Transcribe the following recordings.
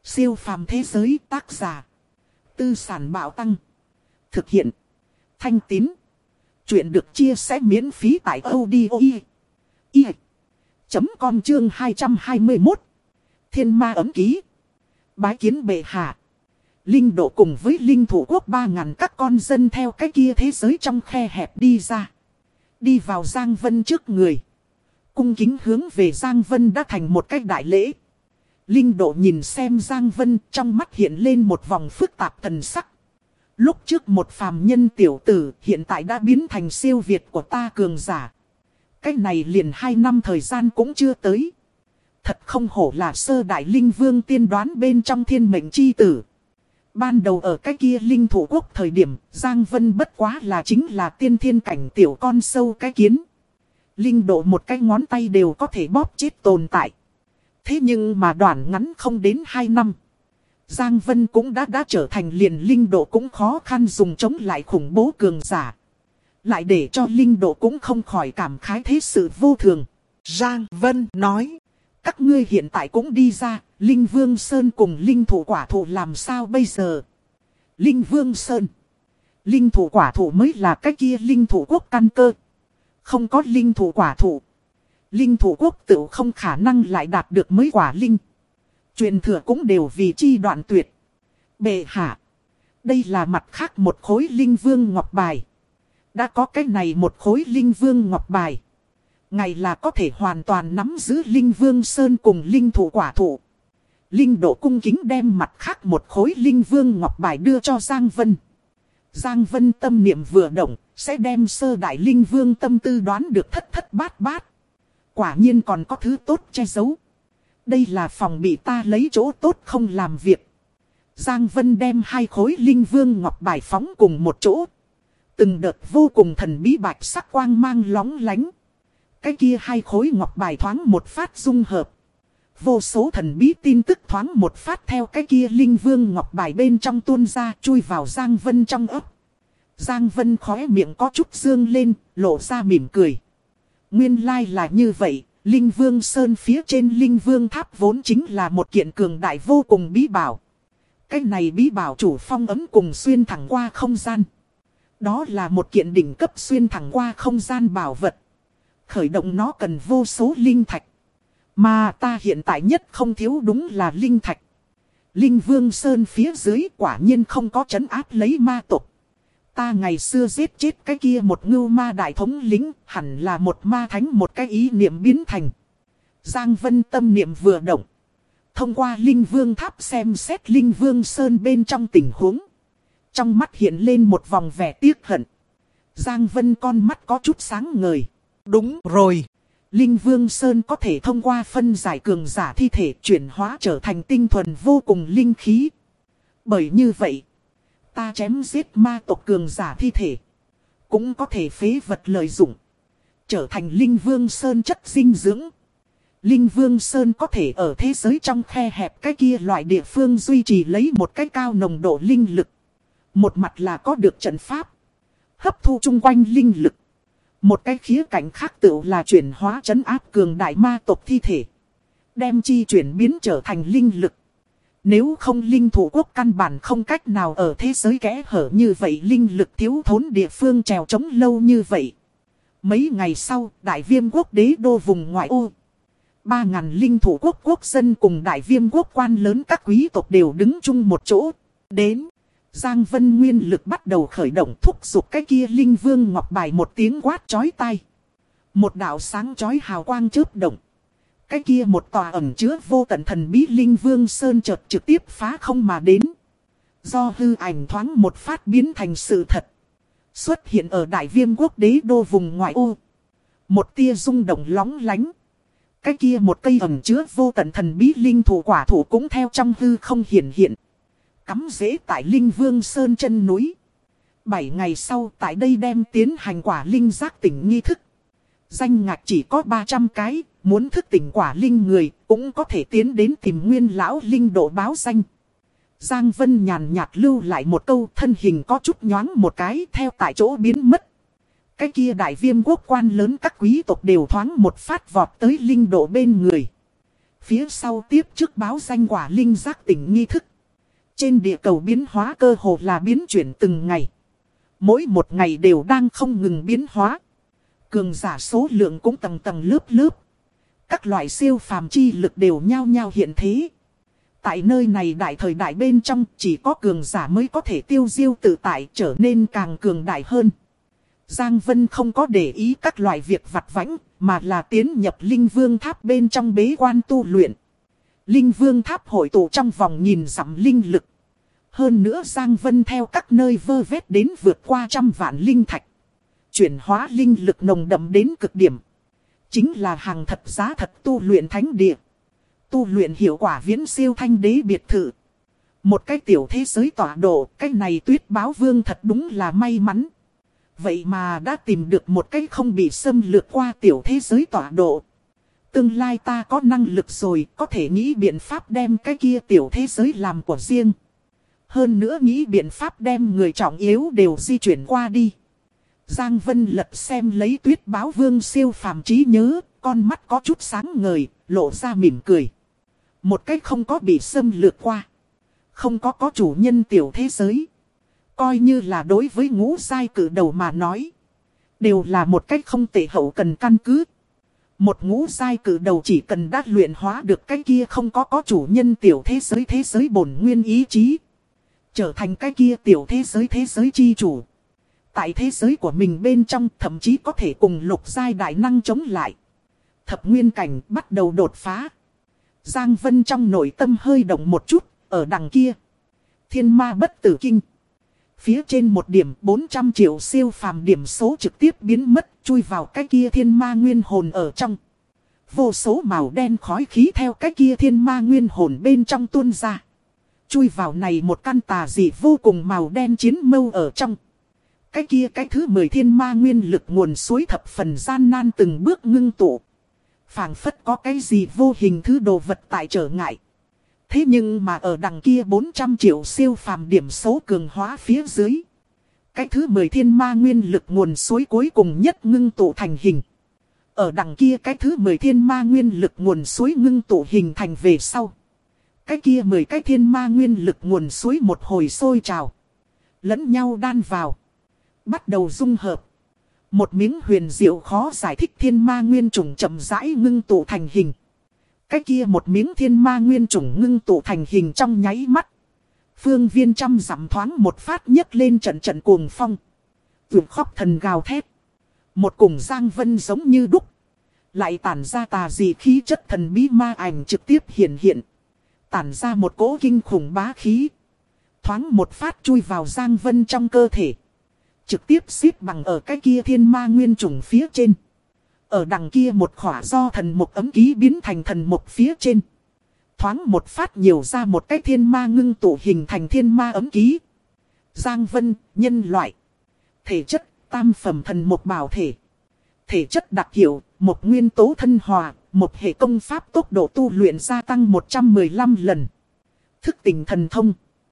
Siêu phàm thế giới tác giả. Tư sản bạo tăng. Thực hiện. Thanh Tín. Chuyện được chia sẻ miễn phí tại audio.com chương 221. Thiên ma ấm ký. Bái kiến bệ hạ. Linh độ cùng với linh thủ quốc 3.000 các con dân theo cái kia thế giới trong khe hẹp đi ra. Đi vào Giang Vân trước người. Cung kính hướng về Giang Vân đã thành một cái đại lễ. Linh độ nhìn xem Giang Vân, trong mắt hiện lên một vòng phức tạp thần sắc. Lúc trước một phàm nhân tiểu tử hiện tại đã biến thành siêu việt của ta cường giả. Cái này liền 2 năm thời gian cũng chưa tới. Thật không hổ là sơ đại linh vương tiên đoán bên trong thiên mệnh chi tử. Ban đầu ở cái kia linh thủ quốc thời điểm, Giang Vân bất quá là chính là tiên thiên cảnh tiểu con sâu cái kiến. Linh độ một cái ngón tay đều có thể bóp chết tồn tại. Thế nhưng mà đoạn ngắn không đến 2 năm. Giang Vân cũng đã trở thành liền linh độ cũng khó khăn dùng chống lại khủng bố cường giả. Lại để cho linh độ cũng không khỏi cảm khái thế sự vô thường. Giang Vân nói, các ngươi hiện tại cũng đi ra, Linh Vương Sơn cùng linh thủ quả thụ làm sao bây giờ? Linh Vương Sơn, linh thủ quả thụ mới là cái kia linh thủ quốc căn cơ. Không có linh thủ quả thụ, linh thủ quốc tự không khả năng lại đạt được mới quả linh. Truyền thừa cũng đều vì chi đoạn tuyệt. Bệ hạ, đây là mặt khác một khối linh vương ngọc bài. Đã có cái này một khối linh vương ngọc bài, ngài là có thể hoàn toàn nắm giữ linh vương sơn cùng linh thủ quả thụ. Linh độ cung kính đem mặt khác một khối linh vương ngọc bài đưa cho Giang Vân. Giang Vân tâm niệm vừa động, sẽ đem sơ đại linh vương tâm tư đoán được thất thất bát bát. Quả nhiên còn có thứ tốt che giấu. Đây là phòng bị ta lấy chỗ tốt không làm việc. Giang Vân đem 2 khối linh vương ngọc bài phóng cùng một chỗ. Từng đợt vô cùng thần bí bạch sắc quang mang lóng lánh. Cái kia 2 khối ngọc bài thoáng một phát dung hợp. Vô số thần bí tin tức thoáng một phát theo cái kia linh vương ngọc bài bên trong tuôn ra chui vào Giang Vân trong ấp. Giang Vân khóe miệng có chút dương lên, lộ ra mỉm cười. Nguyên lai là như vậy, Linh Vương Sơn phía trên Linh Vương Tháp vốn chính là một kiện cường đại vô cùng bí bảo. Cái này bí bảo chủ phong ấm cùng xuyên thẳng qua không gian. Đó là một kiện đỉnh cấp xuyên thẳng qua không gian bảo vật. Khởi động nó cần vô số linh thạch. Mà ta hiện tại nhất không thiếu đúng là linh thạch. Linh Vương Sơn phía dưới quả nhiên không có trấn áp lấy ma tộc. Ta ngày xưa giết chết cái kia một ngưu ma đại thống lĩnh, hẳn là một ma thánh một cái ý niệm biến thành. Giang Vân tâm niệm vừa động. Thông qua Linh Vương Tháp xem xét Linh Vương Sơn bên trong tình huống. Trong mắt hiện lên một vòng vẻ tiếc hận. Giang Vân con mắt có chút sáng ngời. Đúng rồi. Linh Vương Sơn có thể thông qua phân giải cường giả thi thể chuyển hóa trở thành tinh thuần vô cùng linh khí. Bởi như vậy, ta chém giết ma tộc cường giả thi thể, cũng có thể phế vật lợi dụng, trở thành Linh Vương Sơn chất dinh dưỡng. Linh Vương Sơn có thể ở thế giới trong khe hẹp cái kia loại địa phương duy trì lấy một cái cao nồng độ linh lực. Một mặt là có được trận pháp, hấp thu chung quanh linh lực. Một cái khía cạnh khác tựu là chuyển hóa trấn áp cường đại ma tộc thi thể. Đem chi chuyển biến trở thành linh lực. Nếu không linh thủ quốc căn bản không cách nào ở thế giới kẽ hở như vậy linh lực thiếu thốn địa phương trèo trống lâu như vậy. Mấy ngày sau, Đại Viêm quốc đế đô vùng ngoại ô. 3.000 linh thủ quốc quốc dân cùng Đại Viêm quốc quan lớn các quý tộc đều đứng chung một chỗ. Đến, Giang Vân nguyên lực bắt đầu khởi động thúc giục cái kia linh vương ngọc bài một tiếng quát chói tai. Một đạo sáng chói hào quang chớp động. Cái kia một tòa ẩn chứa vô tận thần bí Linh Vương Sơn chợt trực tiếp phá không mà đến. Do hư ảnh thoáng một phát biến thành sự thật. Xuất hiện ở Đại Viêm quốc đế đô vùng ngoại ô. Một tia rung động lóng lánh. Cái kia một cây ẩn chứa vô tận thần bí linh thủ quả thủ cũng theo trong hư không hiện hiện. Cắm rễ tại Linh Vương Sơn chân núi. 7 ngày sau tại đây đem tiến hành quả linh giác tỉnh nghi thức. Danh ngạch chỉ có 300 cái, muốn thức tỉnh quả linh người cũng có thể tiến đến tìm Nguyên lão linh độ báo danh. Giang Vân nhàn nhạt lưu lại một câu, thân hình có chút nhoáng một cái theo tại chỗ biến mất. Cái kia Đại Viêm quốc quan lớn các quý tộc đều thoáng một phát vọt tới linh độ bên người. Phía sau tiếp trước báo danh quả linh giác tỉnh nghi thức. Trên địa cầu biến hóa cơ hồ là biến chuyển từng ngày. Mỗi một ngày đều đang không ngừng biến hóa. Cường giả số lượng cũng tầng tầng lớp lớp. Các loại siêu phàm chi lực đều nhao nhao hiện thế. Tại nơi này đại thời đại bên trong chỉ có cường giả mới có thể tiêu diêu tự tại trở nên càng cường đại hơn. Giang Vân không có để ý các loại việc vặt vãnh mà là tiến nhập Linh Vương Tháp bên trong bế quan tu luyện. Linh Vương Tháp hội tụ trong vòng nghìn dặm linh lực. Hơn nữa Giang Vân theo các nơi vơ vét đến vượt qua 100 vạn linh thạch. Chuyển hóa linh lực nồng đậm đến cực điểm. Chính là hàng thật giá thật tu luyện thánh địa. Tu luyện hiệu quả viễn siêu thanh đế biệt thự. Một cái tiểu thế giới tọa độ, cái này Tuyết Báo Vương thật đúng là may mắn. Vậy mà đã tìm được một cái không bị xâm lược qua tiểu thế giới tọa độ. Tương lai ta có năng lực rồi, có thể nghĩ biện pháp đem cái kia tiểu thế giới làm của riêng. Hơn nữa nghĩ biện pháp đem người trọng yếu đều di chuyển qua đi. Giang Vân lật xem lấy Tuyết Báo Vương siêu phàm trí nhớ, con mắt có chút sáng ngời, lộ ra mỉm cười. Một cách không có bị xâm lược qua. Không có chủ nhân tiểu thế giới. Coi như là đối với ngũ giai cử đầu mà nói. Đều là một cách không tệ hậu cần căn cứ. Một ngũ giai cử đầu chỉ cần đã luyện hóa được cái kia không có chủ nhân tiểu thế giới bổn nguyên ý chí. Trở thành cái kia tiểu thế giới chi chủ. Tại thế giới của mình bên trong thậm chí có thể cùng lục giai đại năng chống lại. Thập nguyên cảnh bắt đầu đột phá. Giang Vân trong nội tâm hơi động một chút, ở đằng kia. Thiên ma bất tử kinh. Phía trên một điểm 400 triệu siêu phàm điểm số trực tiếp biến mất, chui vào cái kia thiên ma nguyên hồn ở trong. Vô số màu đen khói khí theo cái kia thiên ma nguyên hồn bên trong tuôn ra. Chui vào này một căn tà dị vô cùng màu đen chiến mâu ở trong. Cái kia cái thứ 10 thiên ma nguyên lực nguồn suối thập phần gian nan từng bước ngưng tụ. Phảng phất có cái gì vô hình thứ đồ vật tại trở ngại. Thế nhưng mà ở đằng kia 400 triệu siêu phàm điểm số cường hóa phía dưới. Cái thứ 10 thiên ma nguyên lực nguồn suối cuối cùng nhất ngưng tụ thành hình. Ở đằng kia cái thứ 10 thiên ma nguyên lực nguồn suối ngưng tụ hình thành về sau. Cái kia 10 cái thiên ma nguyên lực nguồn suối một hồi sôi trào. Lẫn nhau đan vào. Bắt đầu dung hợp. Một miếng huyền diệu khó giải thích thiên ma nguyên trùng chậm rãi ngưng tụ thành hình. Cái kia một miếng thiên ma nguyên trùng ngưng tụ thành hình trong nháy mắt. Phương viên trăm dặm thoáng một phát nhấc lên trận trận cuồng phong. Vượt khóc thần gào thét. Một cùng Giang Vân giống như đúc. Lại tản ra tà dị khí chất thần bí ma ảnh trực tiếp hiện hiện. Tản ra một cỗ kinh khủng bá khí. Thoáng một phát chui vào Giang Vân trong cơ thể. Trực tiếp xếp bằng ở cái kia thiên ma nguyên trùng phía trên. Ở đằng kia một khỏa do thần mục ấm ký biến thành thần mục phía trên. Thoáng một phát nhiều ra một cái thiên ma ngưng tụ hình thành thiên ma ấm ký. Giang Vân, nhân loại. Thể chất, tam phẩm thần mục bảo thể. Thể chất đặc hiệu, một nguyên tố thân hòa, một hệ công pháp tốc độ tu luyện gia tăng 115 lần. Thức tỉnh thần thông.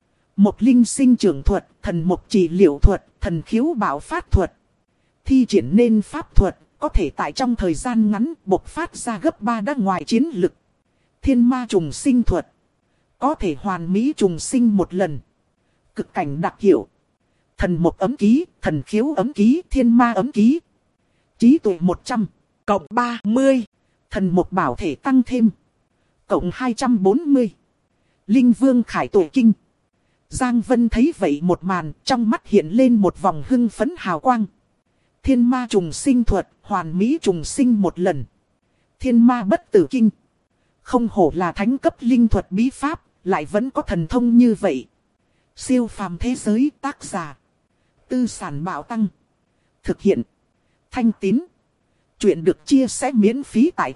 Một linh sinh trưởng thuật, thần mục trị liệu thuật, thần khiếu bảo phát thuật. Thi triển nên pháp thuật, có thể tại trong thời gian ngắn bộc phát ra gấp 3 đắc ngoài chiến lực. Thiên ma trùng sinh thuật. Có thể hoàn mỹ trùng sinh một lần. Cực cảnh đặc hiệu. Thần mục ấm ký, thần khiếu ấm ký, thiên ma ấm ký. Trí tuệ 100, cộng 30. Thần mục bảo thể tăng thêm. Cộng 240. Linh vương khải tuệ kinh. Giang Vân thấy vậy một màn, trong mắt hiện lên một vòng hưng phấn hào quang. Thiên ma trùng sinh thuật, hoàn mỹ trùng sinh một lần. Thiên ma bất tử kinh. Không hổ là thánh cấp linh thuật bí pháp, lại vẫn có thần thông như vậy. Siêu phàm thế giới tác giả. Tư sản bảo tăng. Thực hiện. Thanh Tín. Chuyện được chia sẻ miễn phí tại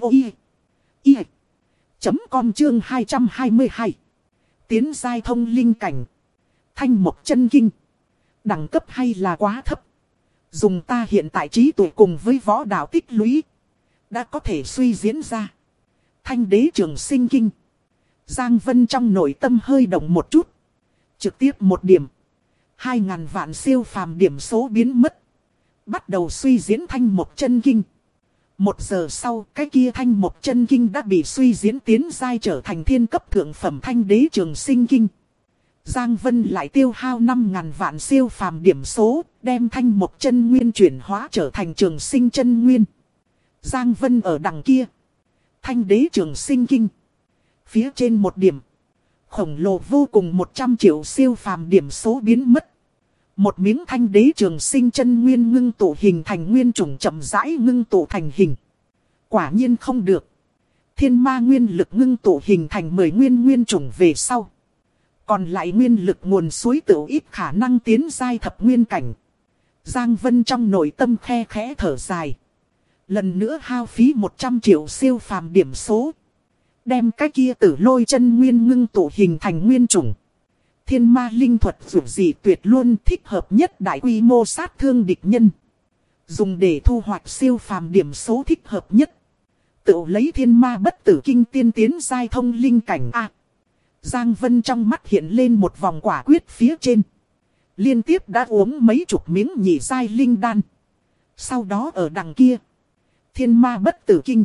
audio.com chương 222. Tiến giai thông linh cảnh. Thanh mộc chân kinh. Đẳng cấp hay là quá thấp. Dùng ta hiện tại trí tuệ cùng với võ đạo tích lũy. Đã có thể suy diễn ra. Thanh đế trường sinh kinh. Giang Vân trong nội tâm hơi động một chút. Trực tiếp một điểm. 2.000 vạn siêu phàm điểm số biến mất. Bắt đầu suy diễn thanh mộc chân kinh. 1 giờ sau, cái kia thanh một chân kinh đã bị suy diễn tiến giai trở thành thiên cấp thượng phẩm thanh đế trường sinh kinh. Giang Vân lại tiêu hao 5.000 vạn siêu phàm điểm số, đem thanh một chân nguyên chuyển hóa trở thành trường sinh chân nguyên. Giang Vân ở đằng kia. Thanh đế trường sinh kinh. Phía trên một điểm. Khổng lồ vô cùng 100 triệu siêu phàm điểm số biến mất. Một miếng thanh đế trường sinh chân nguyên ngưng tụ hình thành nguyên chủng chậm rãi ngưng tụ thành hình. Quả nhiên không được. Thiên ma nguyên lực ngưng tụ hình thành 10 nguyên chủng về sau. Còn lại nguyên lực nguồn suối tựu ít khả năng tiến giai thập nguyên cảnh. Giang Vân trong nội tâm khe khẽ thở dài. Lần nữa hao phí 100 triệu siêu phàm điểm số. Đem cái kia tử lôi chân nguyên ngưng tụ hình thành nguyên chủng. Thiên ma linh thuật dù gì tuyệt luôn thích hợp nhất đại quy mô sát thương địch nhân. Dùng để thu hoạch siêu phàm điểm số thích hợp nhất. Tự lấy thiên ma bất tử kinh tiên tiến giai thông linh cảnh A. Giang Vân trong mắt hiện lên một vòng quả quyết phía trên. Liên tiếp đã uống mấy chục miếng nhị giai linh đan. Sau đó ở đằng kia. Thiên ma bất tử kinh.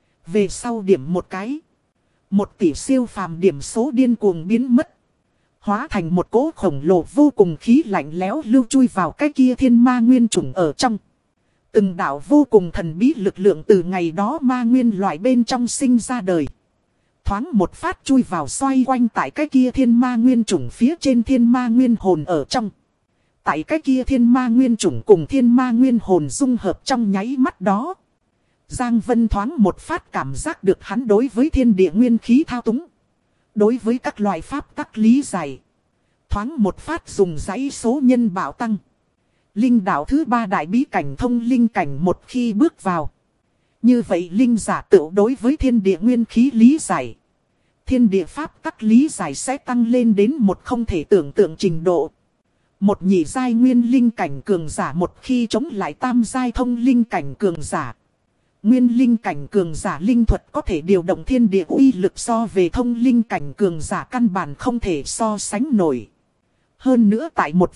Về sau điểm một cái. 1 tỷ siêu phàm điểm số điên cuồng biến mất. Hóa thành một cỗ khổng lồ vô cùng khí lạnh lẽo lưu chui vào cái kia thiên ma nguyên chủng ở trong. Từng đạo vô cùng thần bí lực lượng từ ngày đó ma nguyên loại bên trong sinh ra đời. Thoáng một phát chui vào xoay quanh tại cái kia thiên ma nguyên chủng phía trên thiên ma nguyên hồn ở trong. Tại cái kia thiên ma nguyên chủng cùng thiên ma nguyên hồn dung hợp trong nháy mắt đó. Giang Vân thoáng một phát cảm giác được hắn đối với thiên địa nguyên khí thao túng. Đối với các loại pháp tắc lý giải. Thoáng một phát dùng dãy số nhân bảo tăng. Linh đạo thứ 3 đại bí cảnh thông linh cảnh một khi bước vào. Như vậy linh giả tự đối với thiên địa nguyên khí lý giải. Thiên địa pháp tắc lý giải sẽ tăng lên đến một không thể tưởng tượng trình độ. Một nhị giai nguyên linh cảnh cường giả một khi chống lại tam giai thông linh cảnh cường giả. Nguyên linh cảnh cường giả linh thuật có thể điều động thiên địa uy lực so về thông linh cảnh cường giả căn bản không thể so sánh nổi. Hơn nữa tại một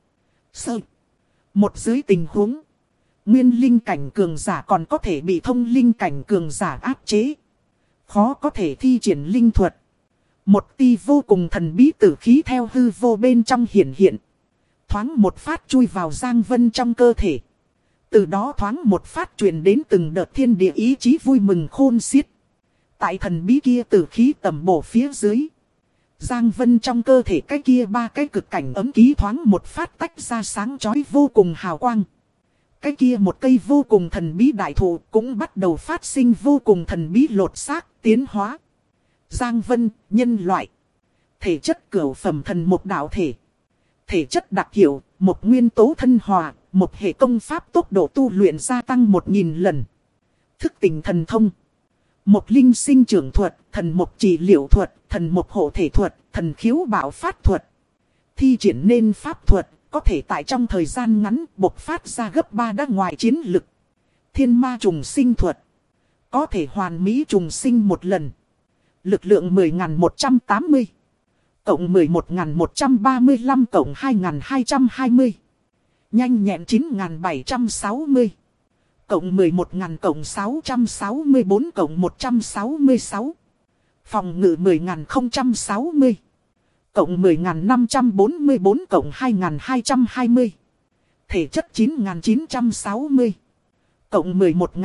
một dưới tình huống. Nguyên linh cảnh cường giả còn có thể bị thông linh cảnh cường giả áp chế. Khó có thể thi triển linh thuật. Một tia vô cùng thần bí tử khí theo hư vô bên trong hiển hiện. Thoáng một phát chui vào Giang Vân trong cơ thể. Từ đó thoáng một phát truyền đến từng đợt thiên địa ý chí vui mừng khôn xiết. Tại thần bí kia tử khí tầm bổ phía dưới. Giang Vân trong cơ thể cái kia 3 cái cực cảnh ấm ký thoáng một phát tách ra sáng chói vô cùng hào quang. Cái kia một cây vô cùng thần bí đại thụ cũng bắt đầu phát sinh vô cùng thần bí lột xác, tiến hóa. Giang Vân, nhân loại. Thể chất cửu phẩm thần một đạo thể. Thể chất đặc hiệu, một nguyên tố thân hòa, một hệ công pháp tốc độ tu luyện gia tăng 1000 lần. Thức tỉnh thần thông. Một linh sinh trưởng thuật, thần một trị liệu thuật, thần một hộ thể thuật, thần khiếu bảo phát thuật. Thi triển nên pháp thuật, có thể tại trong thời gian ngắn bộc phát ra gấp 3 đã ngoài chiến lực. Thiên ma trùng sinh thuật. Có thể hoàn mỹ trùng sinh một lần. Lực lượng 10.180. Cộng 11.135 cộng 2.220. Nhanh nhẹn 9.760. Cộng 11.000 cộng 664 cộng 166. Phòng ngự 10.060. Cộng 10.544 cộng 2.220. Thể chất 9.960. Cộng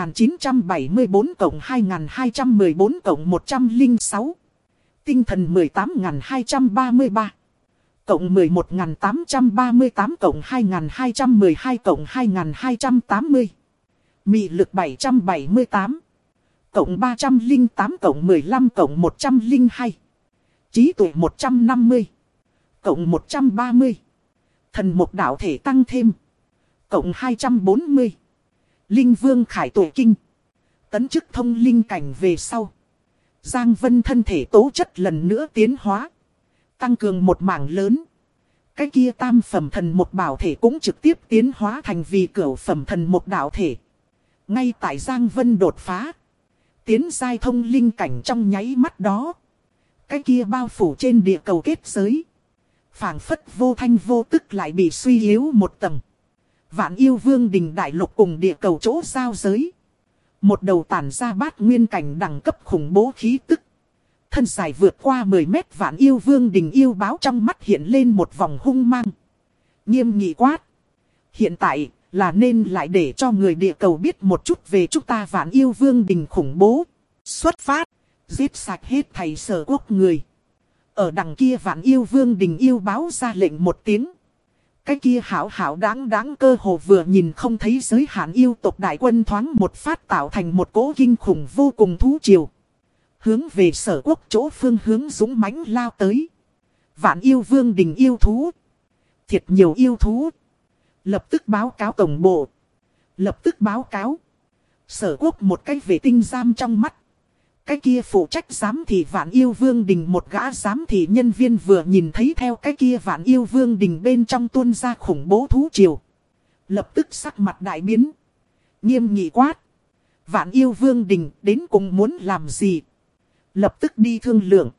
11.974 cộng 2.214 cộng 106. Tinh thần 18.233. Cộng 11.838 cộng 2.212 cộng 2.280. Mị lực 778. Cộng 308 cộng 15 cộng 102. Trí tuệ 150. Cộng 130. Thần một đạo thể tăng thêm. Cộng 240. Linh vương khải tuệ kinh. Tấn chức thông linh cảnh về sau. Giang Vân thân thể tố chất lần nữa tiến hóa. Tăng cường một mảng lớn. Cái kia tam phẩm thần một bảo thể cũng trực tiếp tiến hóa thành vì cửu phẩm thần một đạo thể. Ngay tại Giang Vân đột phá. Tiến giai thông linh cảnh trong nháy mắt đó. Cái kia bao phủ trên địa cầu kết giới. Phảng phất vô thanh vô tức lại bị suy yếu một tầng. Vạn yêu vương đình đại lục cùng địa cầu chỗ giao giới. Một đầu tản ra bát nguyên cảnh đẳng cấp khủng bố khí tức. Thân dài vượt qua 10 mét Vạn Yêu Vương Đình yêu báo trong mắt hiện lên một vòng hung mang. Nghiêm nghị quát. Hiện tại là nên lại để cho người địa cầu biết một chút về chúng ta Vạn Yêu Vương Đình khủng bố. Xuất phát, giết sạch hết thầy Sở Quốc người. Ở đằng kia Vạn Yêu Vương Đình yêu báo ra lệnh một tiếng. Cái kia hảo hảo đáng cơ hồ vừa nhìn không thấy giới hạn yêu tộc đại quân thoáng một phát tạo thành một cỗ kinh khủng vô cùng thú triều. Hướng về Sở Quốc chỗ phương hướng dũng mãnh lao tới. Vạn Yêu Vương Đình yêu thú. Thiệt nhiều yêu thú. Lập tức báo cáo tổng bộ. Lập tức báo cáo. Sở Quốc một cái vệ tinh giam trong mắt. Cái kia phụ trách giám thị Vạn Yêu Vương Đình một gã giám thị nhân viên vừa nhìn thấy theo cái kia Vạn Yêu Vương Đình bên trong tuôn ra khủng bố thú triều. Lập tức sắc mặt đại biến. Nghiêm nghị quát. Vạn Yêu Vương Đình đến cùng muốn làm gì? Lập tức đi thương lượng.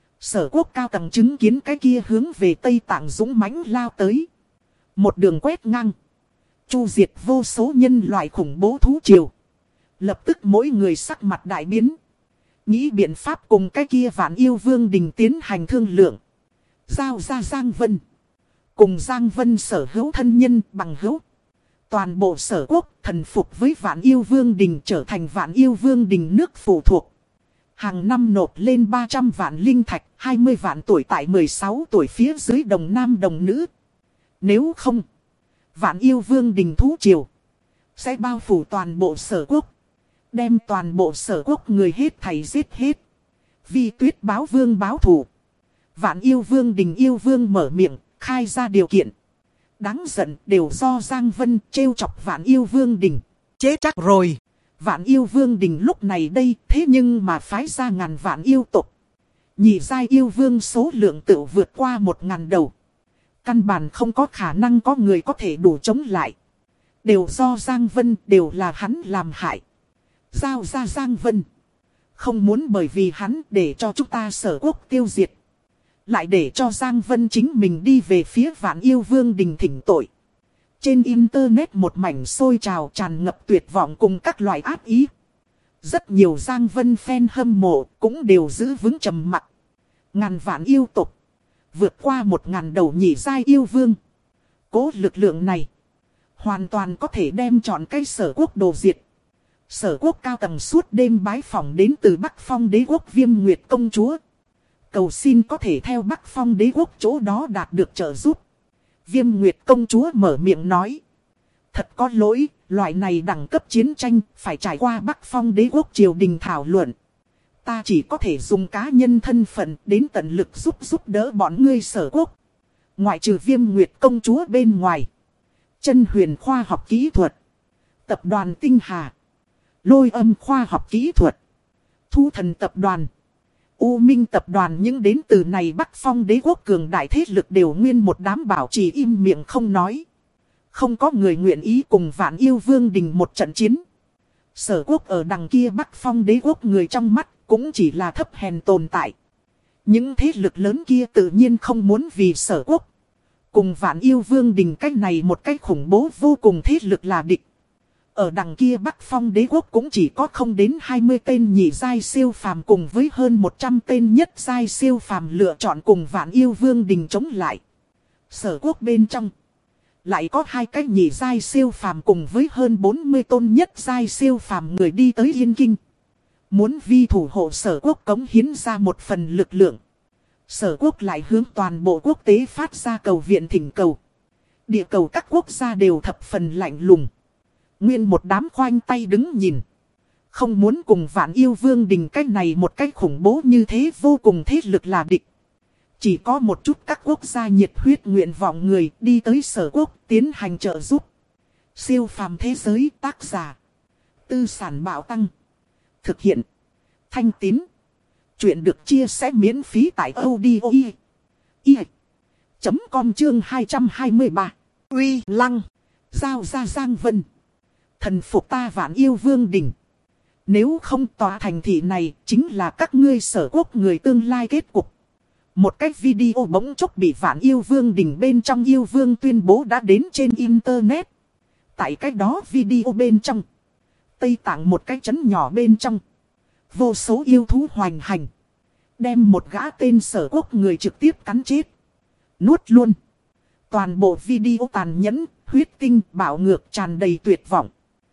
Sở Quốc cao tầng chứng kiến cái kia hướng về Tây Tạng dũng mãnh lao tới. Một đường quét ngang. Chu diệt vô số nhân loại khủng bố thú triều. Lập tức mỗi người sắc mặt đại biến. Nghĩ biện pháp cùng cái kia Vạn Yêu Vương Đình tiến hành thương lượng. Giao ra Giang Vân. Cùng Giang Vân sở hữu thân nhân bằng hữu. Toàn bộ Sở Quốc thần phục với Vạn Yêu Vương Đình trở thành Vạn Yêu Vương Đình nước phụ thuộc. Hàng năm nộp lên 300 vạn linh thạch, 20 vạn tuổi tại 16 tuổi phía dưới đồng nam đồng nữ. Nếu không, Vạn Yêu Vương Đình thú triều sẽ bao phủ toàn bộ Sở Quốc. Đem toàn bộ Sở Quốc người hết thảy giết hết. Vì Tuyết báo vương báo thù. Vạn Yêu Vương Đình yêu vương mở miệng, khai ra điều kiện. Đáng giận đều do Giang Vân trêu chọc Vạn Yêu Vương Đình. Chế chắc rồi. Vạn Yêu Vương Đình lúc này đây thế nhưng mà phái ra ngàn vạn yêu tộc. Nhị giai yêu vương số lượng tự vượt qua 1000 đầu. Căn bản không có khả năng có người có thể đủ chống lại. Đều do Giang Vân, đều là hắn làm hại. Giao ra Giang Vân. Không muốn bởi vì hắn để cho chúng ta Sở Quốc tiêu diệt. Lại để cho Giang Vân chính mình đi về phía Vạn Yêu Vương Đình thỉnh tội. Trên internet một mảnh sôi trào tràn ngập tuyệt vọng cùng các loại ác ý. Rất nhiều Giang Vân fan hâm mộ cũng đều giữ vững trầm mặc. Ngàn vạn yêu tộc. Vượt qua 1000 đầu nhị giai yêu vương. Cố lực lượng này hoàn toàn có thể đem chọn cái Sở Quốc đồ diệt. Sở Quốc cao tầng suốt đêm bái phỏng đến từ Bắc Phong Đế Quốc Viêm Nguyệt Công Chúa. Cầu xin có thể theo Bắc Phong Đế Quốc chỗ đó đạt được trợ giúp. Viêm Nguyệt Công Chúa mở miệng nói. Thật có lỗi, loại này đẳng cấp chiến tranh phải trải qua Bắc Phong Đế Quốc triều đình thảo luận. Ta chỉ có thể dùng cá nhân thân phận đến tận lực giúp đỡ bọn ngươi Sở Quốc. Ngoại trừ Viêm Nguyệt Công Chúa bên ngoài. Chân Huyền khoa học kỹ thuật. Tập đoàn Tinh Hà. Lôi Âm khoa học kỹ thuật. Thu Thần tập đoàn. U Minh tập đoàn, những đến từ này Bắc Phong Đế Quốc cường đại thế lực đều nguyên một đám bảo trì im miệng không nói. Không có người nguyện ý cùng Vạn Yêu Vương Đình một trận chiến. Sở Quốc ở đằng kia Bắc Phong Đế Quốc người trong mắt cũng chỉ là thấp hèn tồn tại. Những thế lực lớn kia tự nhiên không muốn vì Sở Quốc cùng Vạn Yêu Vương Đình cách này một cách khủng bố vô cùng thế lực là địch. Ở đằng kia Bắc Phong Đế Quốc cũng chỉ có không đến 20 tên nhị giai siêu phàm cùng với hơn 100 tên nhất giai siêu phàm lựa chọn cùng Vạn Yêu Vương Đình chống lại. Sở Quốc bên trong lại có 2 cái nhị giai siêu phàm cùng với hơn 40 tôn nhất giai siêu phàm người đi tới Yên Kinh. Muốn vi thủ hộ Sở Quốc cống hiến ra một phần lực lượng. Sở Quốc lại hướng toàn bộ quốc tế phát ra cầu viện thỉnh cầu. Địa cầu các quốc gia đều thập phần lạnh lùng. Nguyên một đám khoanh tay đứng nhìn. Không muốn cùng Vạn Yêu Vương Đình cách này một cách khủng bố như thế vô cùng thế lực là địch. Chỉ có một chút các quốc gia nhiệt huyết nguyện vọng người đi tới Sở Quốc tiến hành trợ giúp. Siêu phàm thế giới tác giả. Tư sản bạo tăng. Thực hiện. Thanh Tín. Chuyện được chia sẻ miễn phí tại audio.com chương 223. Uy Lăng. Giao ra Giang Vân. Thần phục ta Vạn Yêu Vương Đình. Nếu không tòa thành thị này chính là các ngươi Sở Quốc người tương lai kết cục. Một cách video bỗng chốc bị Vạn Yêu Vương Đình bên trong yêu vương tuyên bố đã đến trên internet. Tại cách đó video bên trong. Tây Tạng một cái trấn nhỏ bên trong. Vô số yêu thú hoành hành. Đem một gã tên Sở Quốc người trực tiếp cắn chết. Nuốt luôn. Toàn bộ video tàn nhẫn, huyết tinh, bạo ngược tràn đầy tuyệt vọng.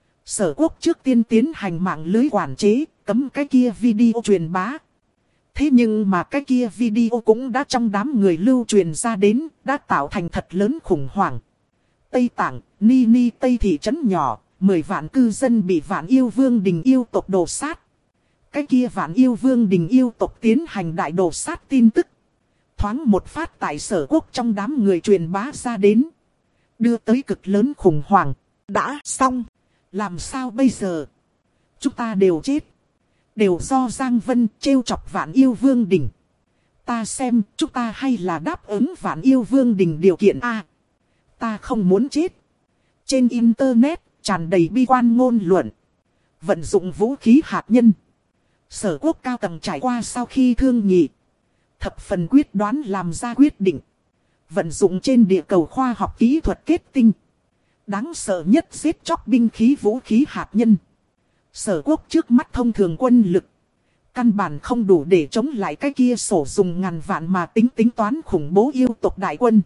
Sở Quốc trước tiên tiến hành mạng lưới quản chế, cấm cái kia video truyền bá. Thế nhưng mà cái kia video cũng đã trong đám người lưu truyền ra đến, đã tạo thành thật lớn khủng hoảng. Tây Tạng, Ni Tây thị trấn nhỏ, 10 vạn cư dân bị Vạn Yêu Vương Đình yêu tộc đồ sát. Cái kia Vạn Yêu Vương Đình yêu tộc tiến hành đại đồ sát tin tức. Thoáng một phát tại Sở Quốc trong đám người truyền bá ra đến. Đưa tới cực lớn khủng hoảng. Đã xong. Làm sao bây giờ? Chúng ta đều chết. Đều do Giang Vân trêu chọc Vạn Yêu Vương Đình. Ta xem chúng ta hay là đáp ứng Vạn Yêu Vương Đình điều kiện A. Ta không muốn chết. Trên Internet tràn đầy bi quan ngôn luận. Vận dụng vũ khí hạt nhân. Sở Quốc cao tầng trải qua sau khi thương nghị. Thập phần quyết đoán làm ra quyết định. Vận dụng trên địa cầu khoa học kỹ thuật kết tinh. Đáng sợ nhất giết chóc binh khí vũ khí hạt nhân. Sở Quốc trước mắt thông thường quân lực. Căn bản không đủ để chống lại cái kia sổ dùng ngàn vạn mà tính toán khủng bố yêu tộc đại quân.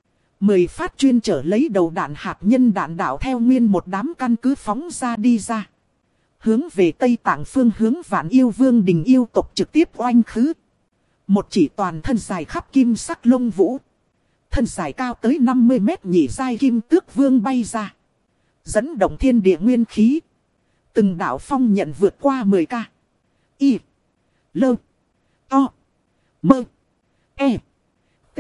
10 phát chuyên trở lấy đầu đạn hạt nhân đạn đạo theo nguyên một đám căn cứ phóng ra đi ra. Hướng về Tây Tạng phương hướng Vạn Yêu Vương Đình yêu tộc trực tiếp oanh khứ. Một chỉ toàn thân dài khắp kim sắc lông vũ. Thân dài cao tới 50 mét nhị giai kim tước vương bay ra. Dẫn động thiên địa nguyên khí. Từng đạo phong nhận vượt qua 10k. Y. Lơ. To. Mơ. E. T.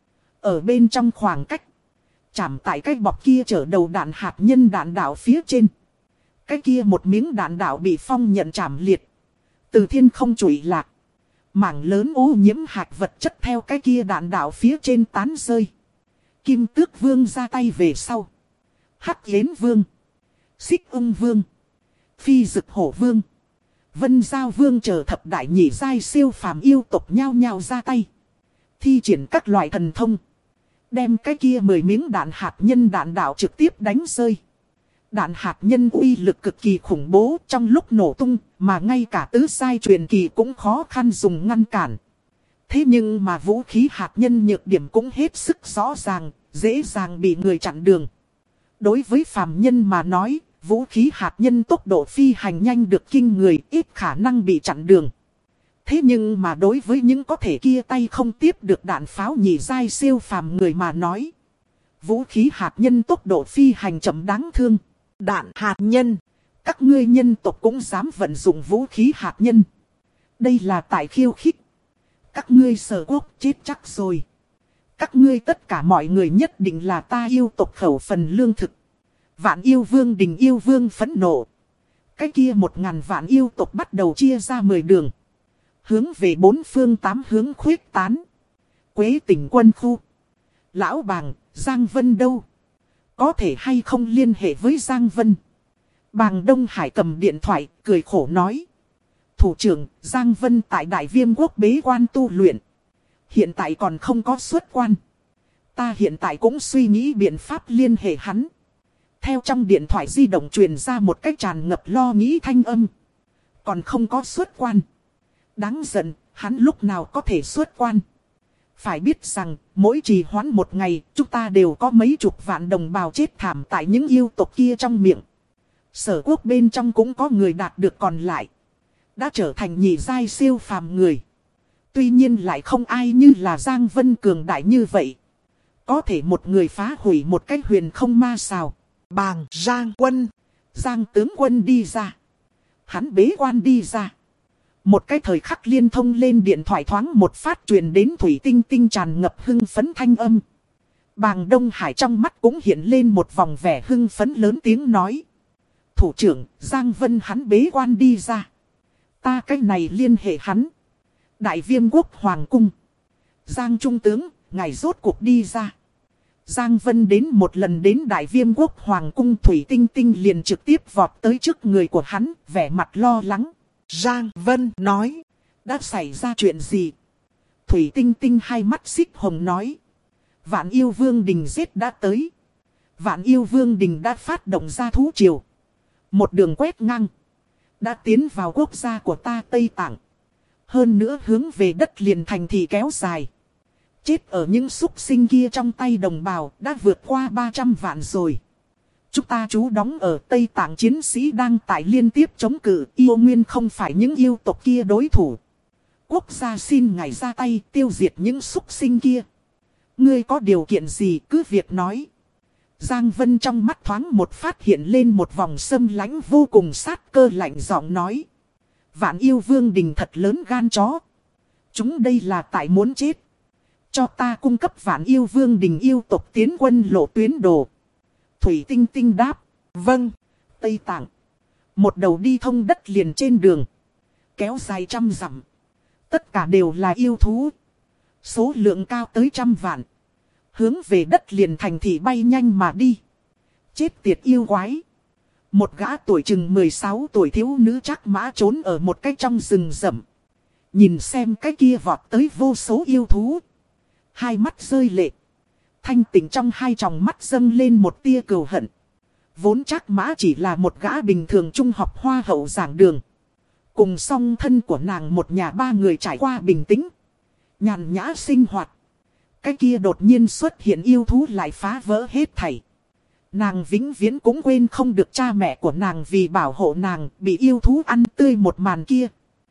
Ở bên trong khoảng cách. Chạm tại cái bọc kia chở đầu đạn hạt nhân đạn đạo phía trên. Cái kia một miếng đạn đạo bị phong nhận chạm liệt. Từ thiên không trụi lạc. Mảng lớn ô nhiễm hạt vật chất theo cái kia đạn đạo phía trên tán rơi. Kim Tước Vương ra tay về sau. Hắc Yến Vương. Xích Ưng Vương. Phi Dực Hổ Vương. Vân Giao Vương chờ thập đại nhị giai siêu phàm yêu tộc nhao nhao ra tay. Thi triển các loại thần thông. Đem cái kia 10 miếng đạn hạt nhân đạn đạo trực tiếp đánh rơi. Đạn hạt nhân uy lực cực kỳ khủng bố trong lúc nổ tung mà ngay cả tứ giai truyền kỳ cũng khó khăn dùng ngăn cản. Thế nhưng mà vũ khí hạt nhân nhược điểm cũng hết sức rõ ràng, dễ dàng bị người chặn đường. Đối với phàm nhân mà nói, vũ khí hạt nhân tốc độ phi hành nhanh được kinh người, ít khả năng bị chặn đường. Thế nhưng mà đối với những có thể kia tay không tiếp được đạn pháo nhị giai siêu phàm người mà nói, vũ khí hạt nhân tốc độ phi hành chậm đáng thương. Đạn hạt nhân, các ngươi nhân tộc cũng dám vận dụng vũ khí hạt nhân. Đây là tại khiêu khích. Các ngươi Sở Quốc chết chắc rồi. Các ngươi tất cả mọi người nhất định là ta yêu tộc khẩu phần lương thực. Vạn Yêu Vương Đình yêu vương phẫn nộ. Cái kia 1000 vạn yêu tộc bắt đầu chia ra 10 đường. Hướng về 4 phương 8 hướng khuyết tán. Quế Tỉnh quân khu. Lão Bàng, Giang Vân đâu? Có thể hay không liên hệ với Giang Vân? Bàng Đông Hải cầm điện thoại, cười khổ nói. Thủ trưởng, Giang Vân tại Đại Viêm Quốc bế quan tu luyện. Hiện tại còn không có xuất quan. Ta hiện tại cũng suy nghĩ biện pháp liên hệ hắn. Theo trong điện thoại di động truyền ra một cách tràn ngập lo nghĩ thanh âm. Còn không có xuất quan. Đáng giận, hắn lúc nào có thể xuất quan. Phải biết rằng, mỗi trì hoãn một ngày, chúng ta đều có mấy chục vạn đồng bào chết thảm tại những yêu tộc kia trong miệng. Sở Quốc bên trong cũng có người đạt được còn lại. Đã trở thành nhị giai siêu phàm người. Tuy nhiên lại không ai như là Giang Vân cường đại như vậy. Có thể một người phá hủy một cách huyền không ma xào. Bàng Giang Quân. Giang tướng quân đi ra. Hắn bế quan đi ra. Một cái thời khắc liên thông lên điện thoại thoáng một phát truyền đến Thủy Tinh Tinh tràn ngập hưng phấn thanh âm. Bàng Đông Hải trong mắt cũng hiện lên một vòng vẻ hưng phấn lớn tiếng nói. Thủ trưởng, Giang Vân hắn bế quan đi ra. Ta cách này liên hệ hắn. Đại Viêm Quốc Hoàng Cung. Giang Trung tướng, ngài rốt cuộc đi ra. Giang Vân đến một lần đến Đại Viêm Quốc Hoàng Cung Thủy Tinh Tinh liền trực tiếp vọt tới trước người của hắn, vẻ mặt lo lắng. Giang Vân nói, đã xảy ra chuyện gì? Thủy Tinh Tinh hai mắt xích hồng nói. Vạn Yêu Vương Đình giết đã tới. Vạn Yêu Vương Đình đã phát động ra thú triều. Một đường quét ngang. Đã tiến vào quốc gia của ta Tây Tạng. Hơn nữa hướng về đất liền thành thị kéo dài. Chết ở những súc sinh kia trong tay đồng bào đã vượt qua 300 vạn rồi. Chúng ta trú đóng ở Tây Tạng chiến sĩ đang tại liên tiếp chống cự. Yêu Nguyên không phải những yêu tộc kia đối thủ. Quốc gia xin ngài ra tay tiêu diệt những súc sinh kia. Ngươi có điều kiện gì cứ việc nói. Giang Vân trong mắt thoáng một phát hiện lên một vòng sâm lãnh vô cùng sát cơ, lạnh giọng nói. Vạn Yêu Vương Đình thật lớn gan chó. Chúng đây là tại muốn chết. Cho ta cung cấp Vạn Yêu Vương Đình yêu tộc tiến quân lộ tuyến đồ. Thủy Tinh Tinh đáp. Vâng. Tây Tạng. Một đầu đi thông đất liền trên đường. Kéo dài 100 dặm. Tất cả đều là yêu thú. Số lượng cao tới 100 vạn. Hướng về đất liền thành thị bay nhanh mà đi. Chết tiệt yêu quái. Một gã tuổi chừng 16 tuổi thiếu nữ trác mã trốn ở một cái trong rừng rậm. Nhìn xem cái kia vọt tới vô số yêu thú. Hai mắt rơi lệ. Thanh tịnh trong hai tròng mắt dâng lên một tia cừu hận. Vốn trác mã chỉ là một gã bình thường trung học hoa hậu giảng đường. Cùng song thân của nàng một nhà ba người trải qua bình tĩnh. Nhàn nhã sinh hoạt. Cái kia đột nhiên xuất hiện yêu thú lại phá vỡ hết thảy. Nàng vĩnh viễn cũng quên không được cha mẹ của nàng vì bảo hộ nàng bị yêu thú ăn tươi một màn kia.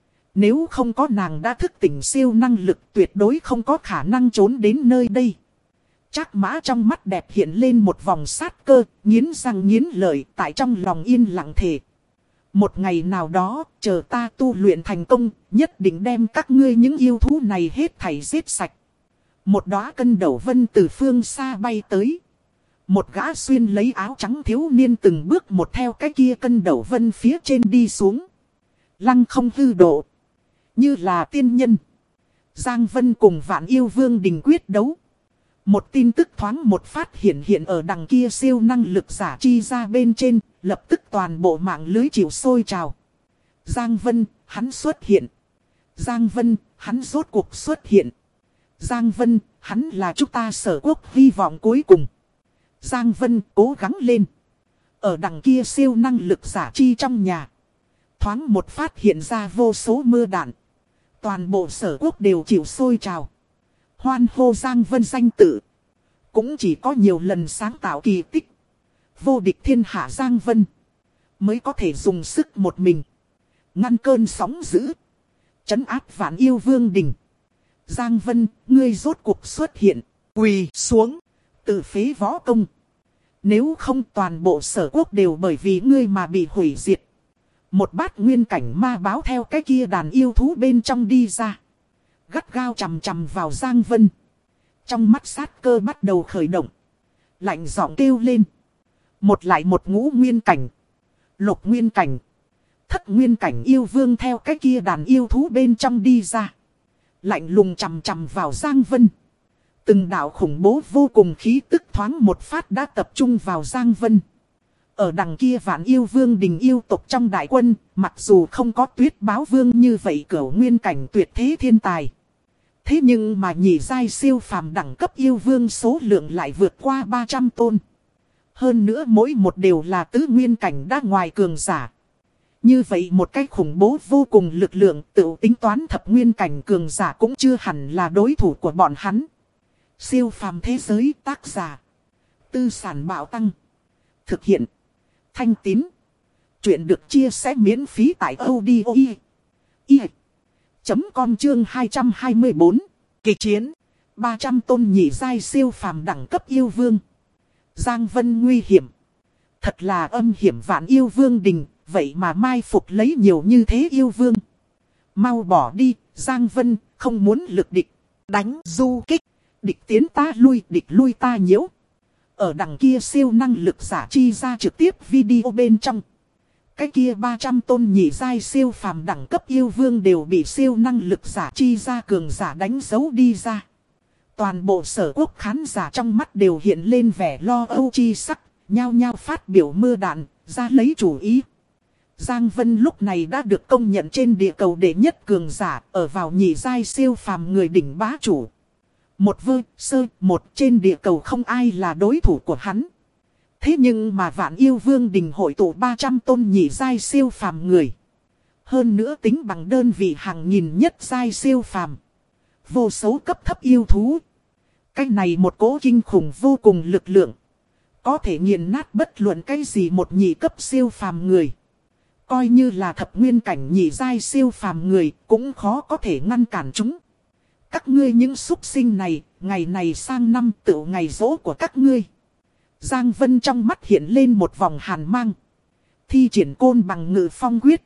Nếu không có nàng đã thức tỉnh siêu năng lực tuyệt đối không có khả năng trốn đến nơi đây. Trác mã trong mắt đẹp hiện lên một vòng sát cơ, nghiến răng nghiến lợi tại trong lòng yên lặng thề. Một ngày nào đó, chờ ta tu luyện thành công, nhất định đem các ngươi những yêu thú này hết thảy giết sạch. Một đóa cân đầu vân từ phương xa bay tới. Một gã xuyên lấy áo trắng thiếu niên từng bước một theo cái kia cân đầu vân phía trên đi xuống. Lăng không hư độ. Như là tiên nhân. Giang Vân cùng Vạn Yêu Vương Đình quyết đấu. Một tin tức thoáng một phát hiện ở đằng kia siêu năng lực giả chi ra bên trên. Lập tức toàn bộ mạng lưới chịu sôi trào. Giang Vân, hắn xuất hiện. Giang Vân, hắn rốt cuộc xuất hiện. Giang Vân, hắn là chúng ta Sở Quốc hy vọng cuối cùng. Giang Vân cố gắng lên. Ở đằng kia siêu năng lực giả chi trong nhà. Thoáng một phát hiện ra vô số mưa đạn. Toàn bộ Sở Quốc đều chịu sôi trào. Hoan hô Giang Vân danh tự. Cũng chỉ có nhiều lần sáng tạo kỳ tích. Vô địch thiên hạ Giang Vân. Mới có thể dùng sức một mình. Ngăn cơn sóng dữ. Trấn áp Vạn Yêu Vương Đình. Giang Vân, ngươi rốt cuộc xuất hiện. Quỳ xuống. Tự phế võ công. Nếu không toàn bộ Sở Quốc đều bởi vì ngươi mà bị hủy diệt. Một bát nguyên cảnh ma báo theo cái kia đàn yêu thú bên trong đi ra. Gắt gao chằm chằm vào Giang Vân. Trong mắt sát cơ bắt đầu khởi động. Lạnh giọng kêu lên. Một lại một ngũ nguyên cảnh. Lục nguyên cảnh. Thất nguyên cảnh yêu vương theo cái kia đàn yêu thú bên trong đi ra. Lạnh lùng chằm chằm vào Giang Vân. Từng đạo khủng bố vô cùng khí tức thoáng một phát đã tập trung vào Giang Vân. Ở đằng kia Vạn Yêu Vương Đình yêu tộc trong đại quân, mặc dù không có Tuyết Báo Vương như vậy cửu nguyên cảnh tuyệt thế thiên tài. Thế nhưng mà nhị giai siêu phàm đẳng cấp yêu vương số lượng lại vượt qua 300 tôn. Hơn nữa mỗi một đều là tứ nguyên cảnh đã ngoài cường giả. Như vậy một cách khủng bố vô cùng lực lượng tự tính toán thập nguyên cảnh cường giả cũng chưa hẳn là đối thủ của bọn hắn. Siêu phàm thế giới tác giả. Tư sản bảo tăng. Thực hiện. Thanh Tín. Chuyện được chia sẻ miễn phí tại audio.com chương 224. Kỳ chiến. 300 tôn nhị giai siêu phàm đẳng cấp yêu vương. Giang Vân nguy hiểm. Thật là âm hiểm Vạn Yêu Vương Đình. Vậy mà mai phục lấy nhiều như thế yêu vương. Mau bỏ đi, Giang Vân, không muốn lực địch. Đánh du kích. Địch tiến ta lui, địch lui ta nhiễu. Ở đằng kia siêu năng lực giả chi ra trực tiếp video bên trong. Cái kia 300 tôn nhị giai siêu phàm đẳng cấp yêu vương đều bị siêu năng lực giả chi ra cường giả đánh dấu đi ra. Toàn bộ Sở Quốc khán giả trong mắt đều hiện lên vẻ lo âu chi sắc, nhao nhao phát biểu mưa đạn, ra lấy chủ ý. Giang Vân lúc này đã được công nhận trên địa cầu đệ nhất cường giả, ở vào nhị giai siêu phàm người đỉnh bá chủ. Một trên địa cầu không ai là đối thủ của hắn. Thế nhưng mà Vạn Yêu Vương đình hội tụ 300 tôn nhị giai siêu phàm người. Hơn nữa tính bằng đơn vị hàng nghìn nhất giai siêu phàm. Vô số cấp thấp yêu thú. Cái này một cỗ kinh khủng vô cùng lực lượng. Có thể nghiền nát bất luận cái gì một nhị cấp siêu phàm người. Coi như là thập nguyên cảnh nhị giai siêu phàm người cũng khó có thể ngăn cản chúng. Các ngươi những súc sinh này, ngày này sang năm tựu ngày giỗ của các ngươi. Giang Vân trong mắt hiện lên một vòng hàn mang. Thi triển côn bằng ngự phong quyết.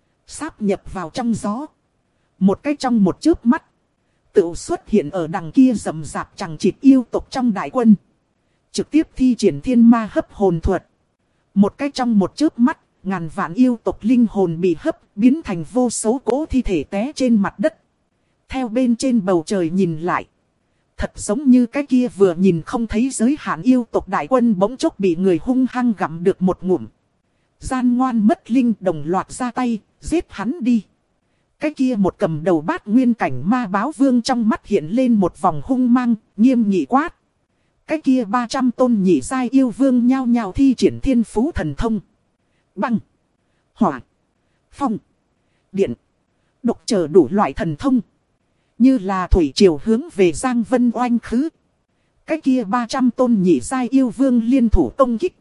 Sáp nhập vào trong gió. Một cái trong một chớp mắt. Tựu xuất hiện ở đằng kia rầm rạp chẳng chịt yêu tộc trong đại quân. Trực tiếp thi triển thiên ma hấp hồn thuật. Một cái trong một chớp mắt, ngàn vạn yêu tộc linh hồn bị hấp, biến thành vô số cỗ thi thể té trên mặt đất. Theo bên trên bầu trời nhìn lại. Thật giống như cái kia vừa nhìn không thấy giới hạn yêu tộc đại quân bỗng chốc bị người hung hăng gặm được một ngụm. Gian ngoan mất linh đồng loạt ra tay, giết hắn đi. Cái kia một cầm đầu bát nguyên cảnh ma báo vương trong mắt hiện lên một vòng hung mang, nghiêm nghị quát. Cái kia 300 tôn nhị giai yêu vương nhao nhao thi triển thiên phú thần thông. Băng, hỏa, phong, điện, độc chờ đủ loại thần thông. Như là thủy triều hướng về Giang Vân oanh khứ. Cái kia 300 tôn nhị giai yêu vương liên thủ công kích.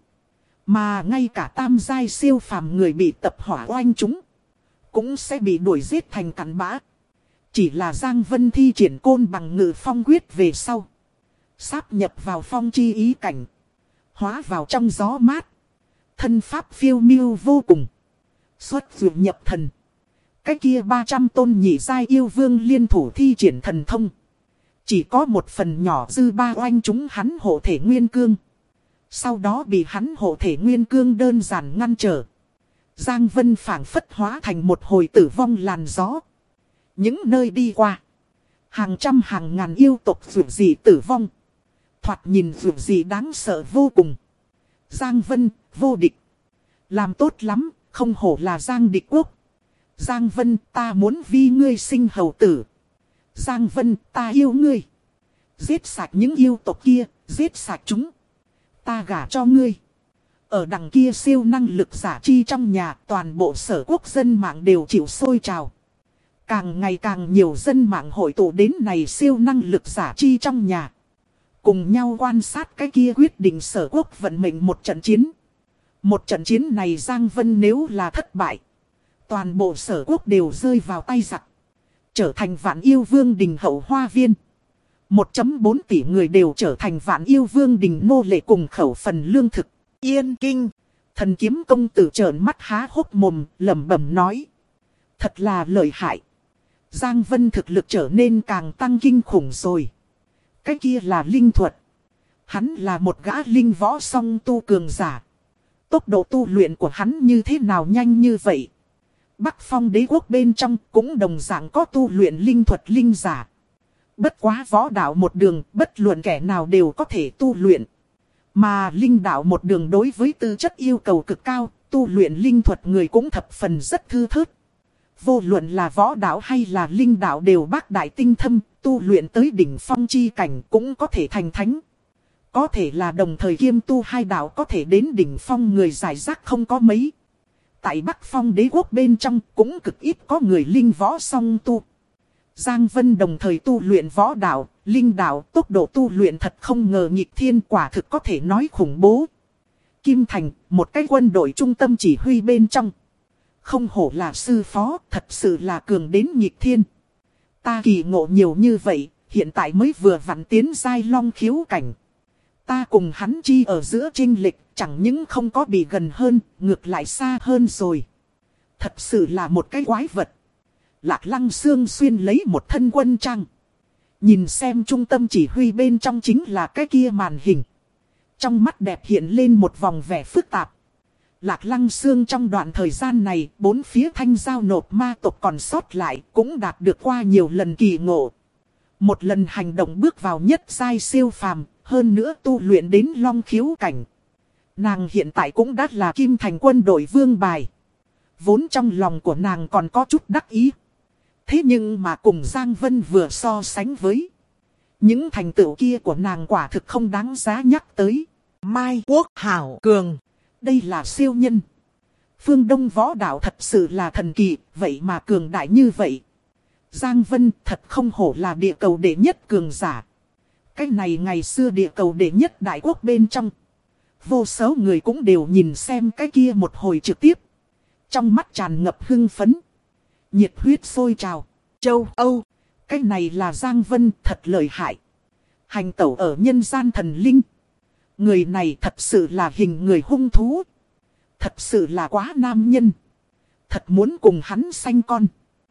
Mà ngay cả tam giai siêu phàm người bị tập hỏa oanh chúng. Cũng sẽ bị đuổi giết thành cặn bã. Chỉ là Giang Vân thi triển côn bằng ngự phong quyết về sau. Sáp nhập vào phong chi ý cảnh. Hóa vào trong gió mát. Thân pháp phiêu miêu vô cùng. Xuất dụ nhập thần. Cái kia 300 tôn nhị giai yêu vương liên thủ thi triển thần thông. Chỉ có một phần nhỏ dư ba oanh chúng hắn hộ thể nguyên cương. Sau đó bị hắn hộ thể nguyên cương đơn giản ngăn trở. Giang Vân phảng phất hóa thành một hồi tử vong làn gió. Những nơi đi qua. Hàng trăm hàng ngàn yêu tộc dù gì tử vong. Thoạt nhìn dù gì đáng sợ vô cùng. Giang Vân, vô địch. Làm tốt lắm, không hổ là Giang địch quốc. Giang Vân, ta muốn vi ngươi sinh hầu tử. Giang Vân, ta yêu ngươi. Giết sạch những yêu tộc kia, giết sạch chúng. Ta gả cho ngươi. Ở đằng kia siêu năng lực giả chi trong nhà, toàn bộ sở quốc dân mạng đều chịu sôi trào. Càng ngày càng nhiều dân mạng hội tụ đến này siêu năng lực giả chi trong nhà. Cùng nhau quan sát cái kia quyết định sở quốc vận mệnh một trận chiến. Một trận chiến này Giang Vân nếu là thất bại. Toàn bộ sở quốc đều rơi vào tay giặc. Trở thành Vạn Yêu Vương đình hậu hoa viên. 1.4 tỷ người đều trở thành Vạn Yêu Vương đình nô lệ cùng khẩu phần lương thực. Yên kinh. Thần kiếm công tử trợn mắt há hốc mồm, lẩm bẩm nói. Thật là lợi hại. Giang Vân thực lực trở nên càng tăng kinh khủng rồi. Cái kia là linh thuật. Hắn là một gã linh võ song tu cường giả. Tốc độ tu luyện của hắn như thế nào nhanh như vậy? Bắc Phong đế quốc bên trong cũng đồng dạng có tu luyện linh thuật linh giả. Bất quá võ đạo một đường, bất luận kẻ nào đều có thể tu luyện. Mà linh đạo một đường đối với tư chất yêu cầu cực cao, tu luyện linh thuật người cũng thập phần rất thư thớt. Vô luận là võ đạo hay là linh đạo đều bác đại tinh thâm, tu luyện tới đỉnh phong chi cảnh cũng có thể thành thánh. Có thể là đồng thời kiêm tu hai đạo có thể đến đỉnh phong người giải rác không có mấy. Tại Bắc Phong đế quốc bên trong cũng cực ít có người linh võ song tu. Giang Vân đồng thời tu luyện võ đạo, linh đạo, tốc độ tu luyện thật không ngờ nghịch thiên, quả thực có thể nói khủng bố. Kim Thành, một cái quân đội trung tâm chỉ huy bên trong. Không hổ là sư phó, thật sự là cường đến nghịch thiên. Ta kỳ ngộ nhiều như vậy, hiện tại mới vừa vặn tiến giai long khiếu cảnh. Ta cùng hắn chi ở giữa chênh lệch, chẳng những không có bị gần hơn, ngược lại xa hơn rồi. Thật sự là một cái quái vật. Lạc Lăng Sương xuyên lấy một thân quân trang. Nhìn xem trung tâm chỉ huy bên trong chính là cái kia màn hình. Trong mắt đẹp hiện lên một vòng vẻ phức tạp. Lạc Lăng Sương trong đoạn thời gian này, bốn phía thanh giao nộp ma tộc còn sót lại cũng đạt được qua nhiều lần kỳ ngộ. Một lần hành động bước vào nhất giai siêu phàm, hơn nữa tu luyện đến long khiếu cảnh. Nàng hiện tại cũng đã là Kim Thành quân đội vương bài. Vốn trong lòng của nàng còn có chút đắc ý. Thế nhưng mà cùng Giang Vân vừa so sánh với những thành tựu kia của nàng quả thực không đáng giá nhắc tới. Mai Quốc Hảo Cường. Đây là siêu nhân. Phương Đông võ đạo thật sự là thần kỳ, vậy mà cường đại như vậy. Giang Vân thật không hổ là địa cầu đệ nhất cường giả. Cái này ngày xưa địa cầu đệ nhất đại quốc bên trong. Vô số người cũng đều nhìn xem cái kia một hồi trực tiếp. Trong mắt tràn ngập hưng phấn. Nhiệt huyết sôi trào. Châu Âu. Cái này là Giang Vân thật lợi hại. Hành tẩu ở nhân gian thần linh. Người này thật sự là hình người hung thú. Thật sự là quá nam nhân. Thật muốn cùng hắn sanh con.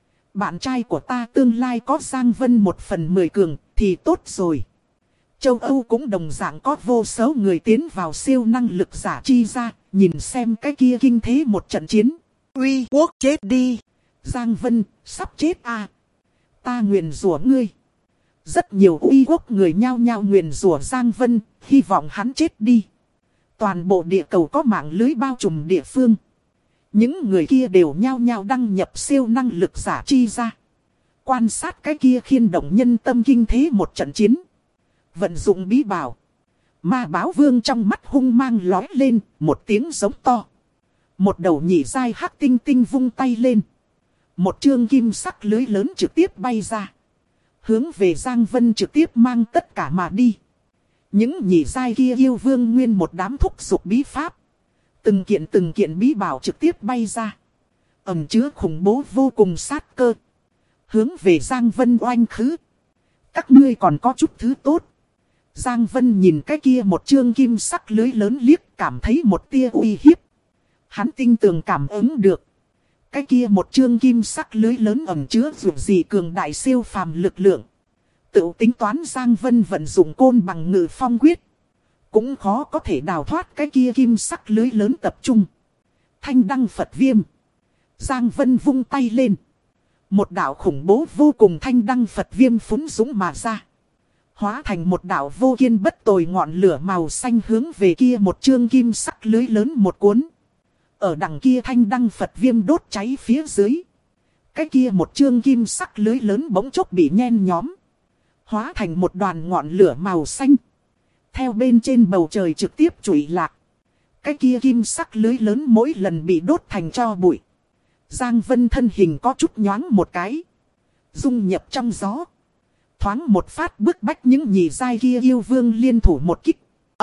Bạn trai của ta tương lai có Giang Vân 1/10 cường thì tốt rồi. Châu Âu cũng đồng dạng có vô số người tiến vào siêu năng lực giả chi ra. Nhìn xem cái kia kinh thế một trận chiến. Uy Quốc chết đi. Giang Vân sắp chết à. Ta nguyền rủa ngươi. Rất nhiều Uy Quốc người nhao nhao nguyền rủa Giang Vân. Hy vọng hắn chết đi. Toàn bộ địa cầu có mạng lưới bao trùm địa phương. Những người kia đều nhao nhao đăng nhập siêu năng lực giả chi ra. Quan sát cái kia khiên động nhân tâm kinh thế một trận chiến. Vận dụng bí bảo. Ma báo vương trong mắt hung mang lói lên, một tiếng giống to. Một đầu nhị dai hắc tinh tinh vung tay lên. Một chương kim sắc lưới lớn trực tiếp bay ra. Hướng về Giang Vân trực tiếp mang tất cả mà đi. Những nhị dai kia yêu vương nguyên một đám thúc giục bí pháp. Từng kiện bí bảo trực tiếp bay ra. Ẩn chứa khủng bố vô cùng sát cơ. Hướng về Giang Vân oanh khứ. Các ngươi còn có chút thứ tốt. Giang Vân nhìn cái kia một chương kim sắc lưới lớn liếc, cảm thấy một tia uy hiếp. Hắn tinh tường cảm ứng được. Cái kia một chương kim sắc lưới lớn ẩn chứa dù gì cường đại siêu phàm lực lượng. Tự tính toán Giang Vân vận dụng côn bằng ngự phong quyết. Cũng khó có thể đào thoát cái kia kim sắc lưới lớn tập trung. Thanh đăng Phật viêm. Giang Vân vung tay lên. Một đạo khủng bố vô cùng thanh đăng Phật viêm phúng dũng mà ra. Hóa thành một đạo vô kiên bất tồi ngọn lửa màu xanh hướng về kia một chương kim sắc lưới lớn một cuốn. Ở đằng kia thanh đăng Phật viêm đốt cháy phía dưới. Cái kia một chương kim sắc lưới lớn bỗng chốc bị nhen nhóm. Hóa thành một đoàn ngọn lửa màu xanh. Theo bên trên bầu trời trực tiếp trụi lạc. Cái kia kim sắc lưới lớn mỗi lần bị đốt thành tro bụi. Giang Vân thân hình có chút nhoáng một cái. Dung nhập trong gió. Thoáng một phát bức bách những nhị giai kia yêu vương liên thủ một kích.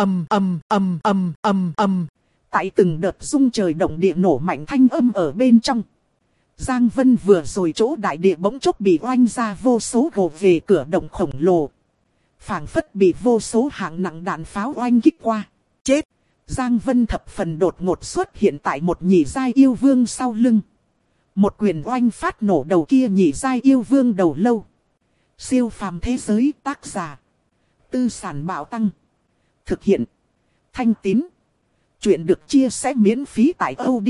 Tại từng đợt rung trời động địa nổ mạnh thanh âm ở bên trong. Giang Vân vừa rồi chỗ đại địa bỗng chốc bị oanh ra vô số gồ về cửa động khổng lồ. Phảng phất bị vô số hạng nặng đạn pháo oanh kích qua. Chết! Giang Vân thập phần đột ngột xuất hiện tại một nhị giai yêu vương sau lưng. Một quyền oanh phát nổ đầu kia nhị giai yêu vương đầu lâu. Siêu phàm thế giới tác giả. Tư sản bảo tăng. Thực hiện. Thanh Tín. Chuyện được chia sẻ miễn phí tại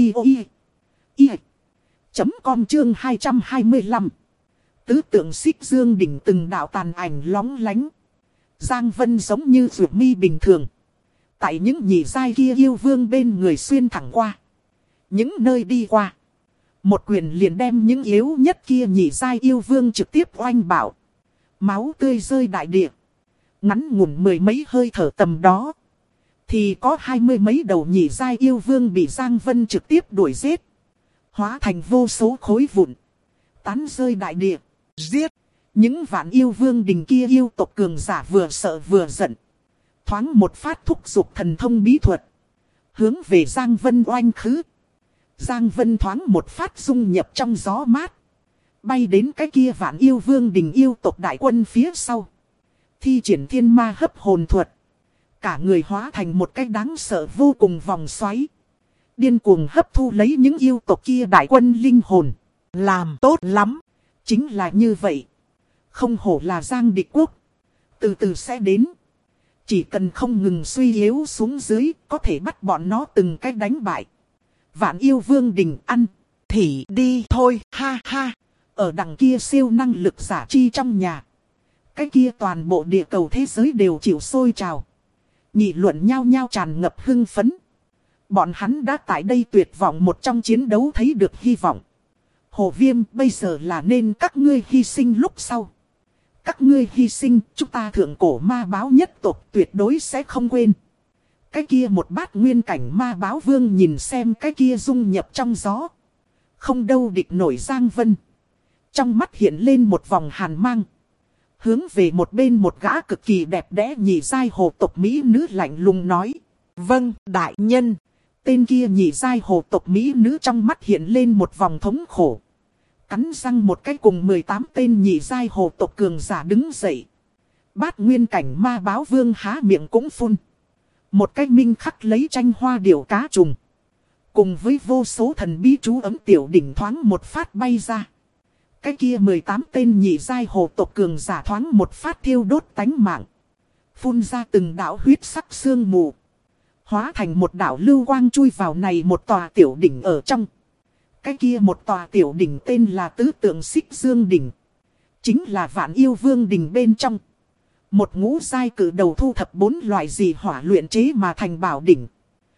audio.com chương 225. Tứ tượng xích dương đỉnh từng đạo tàn ảnh lóng lánh. Giang Vân giống như rượu mi bình thường. Tại những nhị giai kia yêu vương bên người xuyên thẳng qua. Những nơi đi qua. Một quyền liền đem những yếu nhất kia nhị giai yêu vương trực tiếp oanh bảo. Máu tươi rơi đại địa. Ngắn ngủn mười mấy hơi thở tầm đó. Thì có 20 mấy đầu nhị giai yêu vương bị Giang Vân trực tiếp đuổi giết. Hóa thành vô số khối vụn. Tán rơi đại địa. Giết. Những vạn yêu vương đình kia yêu tộc cường giả vừa sợ vừa giận. Thoáng một phát thúc giục thần thông bí thuật. Hướng về Giang Vân oanh khứ. Giang Vân thoáng một phát dung nhập trong gió mát. Bay đến cái kia vạn yêu vương đình yêu tộc đại quân phía sau. Thi triển thiên ma hấp hồn thuật. Cả người hóa thành một cái đáng sợ vô cùng vòng xoáy. Điên cuồng hấp thu lấy những yêu tộc kia đại quân linh hồn. Làm tốt lắm. Chính là như vậy. Không hổ là Giang địch quốc. Từ từ sẽ đến. Chỉ cần không ngừng suy yếu xuống dưới. Có thể bắt bọn nó từng cách đánh bại. Vạn yêu vương đình ăn. Thì đi thôi ha ha. Ở đằng kia siêu năng lực giả chi trong nhà. Cái kia toàn bộ địa cầu thế giới đều chịu sôi trào. Nghị luận nhau nhau tràn ngập hưng phấn. Bọn hắn đã tại đây tuyệt vọng một trong chiến đấu thấy được hy vọng. Hồ Viêm bây giờ là nên các ngươi hy sinh lúc sau. Các ngươi hy sinh chúng ta thượng cổ ma báo nhất tộc tuyệt đối sẽ không quên. Cái kia một bát nguyên cảnh ma báo vương nhìn xem cái kia dung nhập trong gió. Không đâu địch nổi Giang Vân. Trong mắt hiện lên một vòng hàn mang. Hướng về một bên một gã cực kỳ đẹp đẽ nhị giai hồ tộc Mỹ nữ lạnh lùng nói. Vâng, đại nhân. Tên kia nhị giai hồ tộc Mỹ nữ trong mắt hiện lên một vòng thống khổ. Cắn răng một cái cùng 18 tên nhị giai hồ tộc cường giả đứng dậy. Bát nguyên cảnh ma báo vương há miệng cũng phun. Một cái minh khắc lấy tranh hoa điểu cá trùng. Cùng với vô số thần bí chú ấm tiểu đỉnh thoáng một phát bay ra. Cái kia 18 tên nhị giai hồ tộc cường giả thoáng một phát thiêu đốt tánh mạng. Phun ra từng đạo huyết sắc sương mù. Hóa thành một đạo lưu quang chui vào này một tòa tiểu đỉnh ở trong. Cái kia một tòa tiểu đỉnh tên là Tứ Tượng Xích Dương Đỉnh. Chính là Vạn Yêu Vương Đỉnh bên trong. Một ngũ giai cử đầu thu thập 4 loại dị hỏa luyện chế mà thành bảo đỉnh.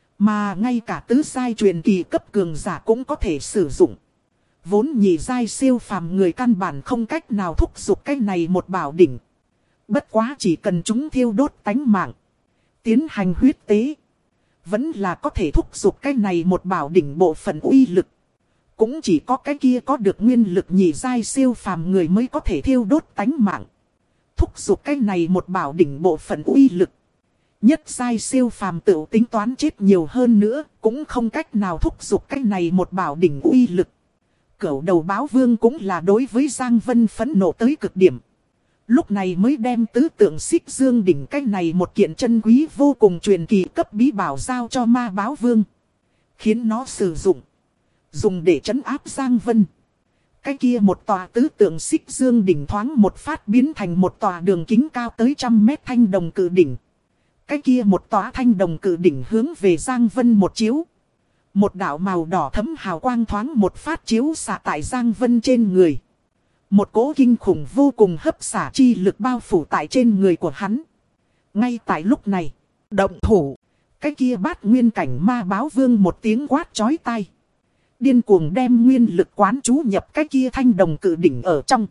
Mà ngay cả tứ giai truyền kỳ cấp cường giả cũng có thể sử dụng. Vốn nhị giai siêu phàm người căn bản không cách nào thúc giục cái này một bảo đỉnh. Bất quá chỉ cần chúng thiêu đốt tánh mạng. Tiến hành huyết tế. Vẫn là có thể thúc giục cái này một bảo đỉnh bộ phận uy lực. Cũng chỉ có cái kia có được nguyên lực nhị giai siêu phàm người mới có thể thiêu đốt tánh mạng. Thúc giục cái này một bảo đỉnh bộ phận uy lực. Nhất giai siêu phàm tự tính toán chết nhiều hơn nữa. Cũng không cách nào thúc giục cái này một bảo đỉnh uy lực. Cửu đầu báo vương cũng là đối với Giang Vân phẫn nộ tới cực điểm. Lúc này mới đem Tứ Tượng Xích Dương Đỉnh cái này một kiện chân quý vô cùng truyền kỳ cấp bí bảo giao cho ma báo vương. Khiến nó sử dụng. Dùng để trấn áp Giang Vân. Cái kia một tòa Tứ Tượng Xích Dương Đỉnh thoáng một phát biến thành một tòa đường kính cao tới 100 mét thanh đồng cự đỉnh. Cái kia một tòa thanh đồng cự đỉnh hướng về Giang Vân một chiếu. Một đạo màu đỏ thấm hào quang thoáng một phát chiếu xạ tại Giang Vân trên người. Một cỗ kinh khủng vô cùng hấp xả chi lực bao phủ tại trên người của hắn. Ngay tại lúc này, động thủ. Cái kia bát nguyên cảnh ma báo vương một tiếng quát chói tai. Điên cuồng đem nguyên lực quán chú nhập cái kia thanh đồng cự đỉnh ở trong.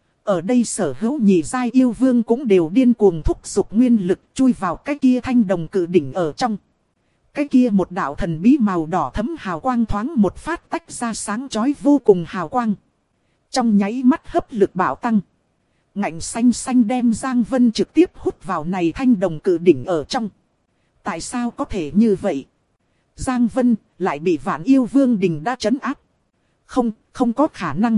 Ở đây sở hữu nhị giai yêu vương cũng đều điên cuồng thúc giục nguyên lực chui vào cái kia thanh đồng cự đỉnh ở trong. Cái kia một đạo thần bí màu đỏ thấm hào quang thoáng một phát tách ra sáng chói vô cùng hào quang. Trong nháy mắt hấp lực bạo tăng. Ngạnh xanh xanh đem Giang Vân trực tiếp hút vào này thanh đồng cự đỉnh ở trong. Tại sao có thể như vậy? Giang Vân lại bị Vạn Yêu Vương Đình đã trấn áp. Không có khả năng.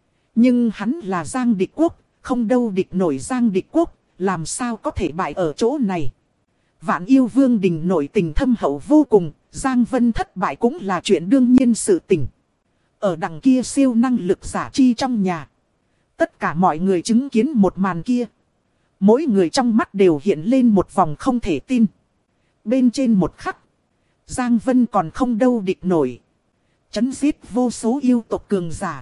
Nhưng hắn là Giang Địch Quốc, không đâu địch nổi Giang Địch Quốc, làm sao có thể bại ở chỗ này? Vạn Yêu Vương Đình nổi tình thâm hậu vô cùng, Giang Vân thất bại cũng là chuyện đương nhiên sự tình. Ở đằng kia siêu năng lực giả chi trong nhà. Tất cả mọi người chứng kiến một màn kia. Mỗi người trong mắt đều hiện lên một vòng không thể tin. Bên trên một khắc, Giang Vân còn không đâu địch nổi. Chấn giết vô số yêu tộc cường giả.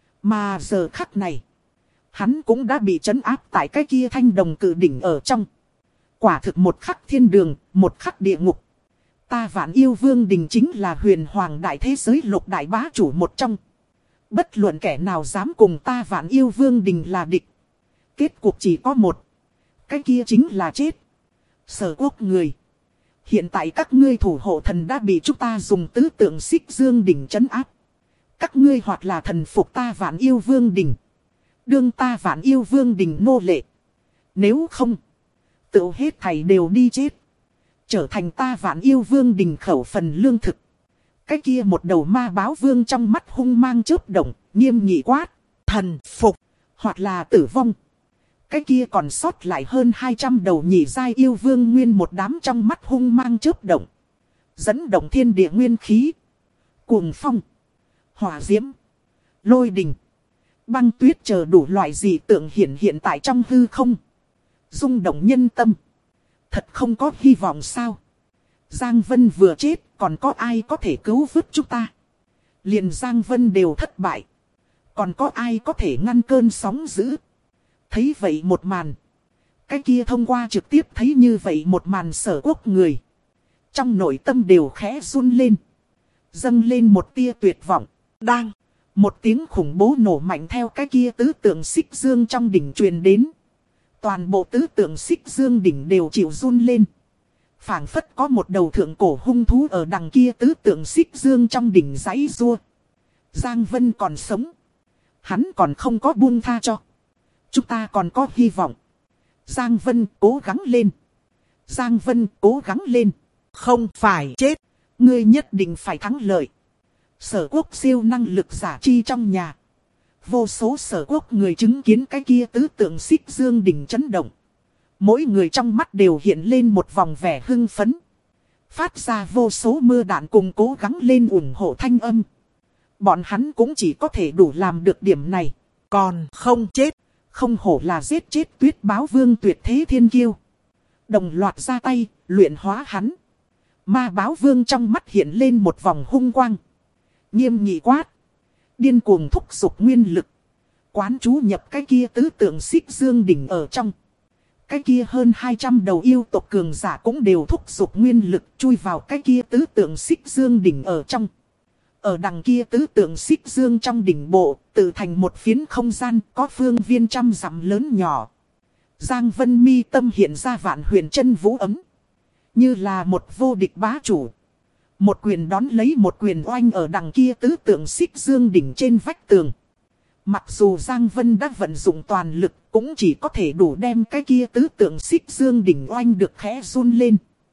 Mà giờ khắc này, hắn cũng đã bị trấn áp tại cái kia thanh đồng cự đỉnh ở trong. Quả thực một khắc thiên đường, một khắc địa ngục. Ta Vạn Yêu Vương Đình chính là huyền hoàng đại thế giới lục đại bá chủ một trong. Bất luận kẻ nào dám cùng ta Vạn Yêu Vương Đình là địch. Kết cuộc chỉ có một. Cái kia chính là chết. Sở Quốc người. Hiện tại các ngươi thủ hộ thần đã bị chúng ta dùng Tứ Tượng Xích Dương Đỉnh trấn áp. Các ngươi hoặc là thần phục ta Vạn Yêu Vương Đình. Đương ta Vạn Yêu Vương Đình nô lệ. Nếu không, tự hết thảy đều đi chết. Trở thành ta Vạn Yêu Vương Đình khẩu phần lương thực. Cái kia một đầu ma báo vương trong mắt hung mang chớp động, nghiêm nghị quát. Thần phục, hoặc là tử vong. Cái kia còn sót lại hơn 200 đầu nhị giai yêu vương nguyên một đám trong mắt hung mang chớp động. Dẫn động thiên địa nguyên khí. Cuồng phong, hỏa diễm, lôi đình, băng tuyết chờ đủ loại dị tượng hiện tại trong hư không. Rung động nhân tâm. Thật không có hy vọng sao? Giang Vân vừa chết, còn có ai có thể cứu vớt chúng ta? Liền Giang Vân đều thất bại. Còn có ai có thể ngăn cơn sóng dữ? Thấy vậy một màn. Cái kia thông qua trực tiếp thấy như vậy một màn Sở Quốc người. Trong nội tâm đều khẽ run lên. Dâng lên một tia tuyệt vọng. Đang. Một tiếng khủng bố nổ mạnh theo cái kia Tứ Tượng Xích Dương trong đỉnh truyền đến. Toàn bộ Tứ Tượng Xích Dương đỉnh đều chịu run lên. Phảng phất có một đầu thượng cổ hung thú ở đằng kia tứ tượng xích dương trong đỉnh giãy giụa. Giang Vân còn sống. Hắn còn không có buông tha cho. Chúng ta còn có hy vọng. Giang Vân cố gắng lên. Giang Vân cố gắng lên. Không phải chết. Ngươi nhất định phải thắng lợi. Sở Quốc siêu năng lực giả chi trong nhà. Vô số Sở Quốc người chứng kiến cái kia tứ tượng xích dương đỉnh chấn động. Mỗi người trong mắt đều hiện lên một vòng vẻ hưng phấn. Phát ra vô số mưa đạn cùng cố gắng lên ủng hộ thanh âm. Bọn hắn cũng chỉ có thể đủ làm được điểm này. Còn không chết. Không hổ là giết chết Tuyết Báo Vương tuyệt thế thiên kiêu. Đồng loạt ra tay, luyện hóa hắn. Ma Báo Vương trong mắt hiện lên một vòng hung quang. Nghiêm nghị quát. Điên cuồng thúc giục nguyên lực. Quán chú nhập cái kia tứ tượng xích dương đỉnh ở trong. Cái kia hơn 200 đầu yêu tộc cường giả cũng đều thúc giục nguyên lực chui vào cái kia tứ tượng xích dương đỉnh ở trong. Ở đằng kia tứ tượng xích dương trong đỉnh bộ, tự thành một phiến không gian có phương viên trăm dặm lớn nhỏ. Giang Vân mi tâm hiện ra vạn huyền chân vũ ấm. Như là một vô địch bá chủ. Một quyền đón lấy một quyền oanh ở đằng kia tứ tượng xích dương đỉnh trên vách tường. Mặc dù Giang Vân đã vận dụng toàn lực, cũng chỉ có thể đủ đem cái kia tứ tượng xích dương đỉnh oanh được khẽ run lên.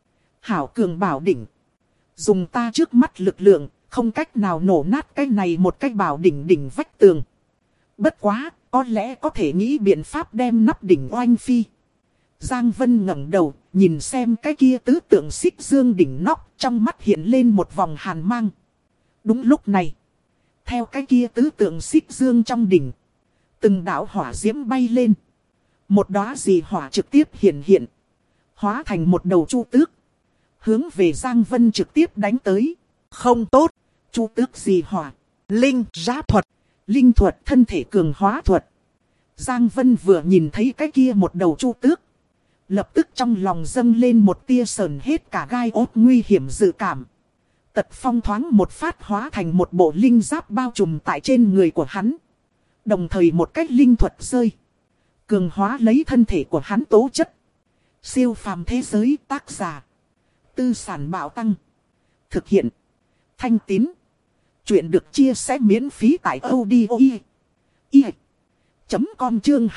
Hảo cường bảo đỉnh. Dùng ta trước mắt lực lượng, không cách nào nổ nát cái này một cái bảo đỉnh đỉnh vách tường. Bất quá, có lẽ có thể nghĩ biện pháp đem nắp đỉnh oanh phi. Giang Vân ngẩng đầu, nhìn xem cái kia tứ tượng xích dương đỉnh nóc, trong mắt hiện lên một vòng hàn mang. Đúng lúc này, theo cái kia tứ tượng xích dương trong đỉnh, từng đạo hỏa diễm bay lên. Một đóa dị hỏa trực tiếp hiện hiện, hóa thành một đầu chu tước, hướng về Giang Vân trực tiếp đánh tới. Không tốt. Chu tước dị hỏa, Linh giáp thuật. linh thuật thân thể cường hóa thuật. Giang Vân vừa nhìn thấy cái kia một đầu chu tước, lập tức trong lòng dâng lên một tia sờn hết cả gai ốt nguy hiểm dự cảm. Tật phong thoáng một phát hóa thành một bộ linh giáp bao trùm tại trên người của hắn. Đồng thời một cách linh thuật rơi, cường hóa lấy thân thể của hắn tố chất. Siêu phàm thế giới tác giả. Tư sản bảo tăng. Thực hiện. Thanh Tín. Chuyện được chia sẻ miễn phí tại audio.com chương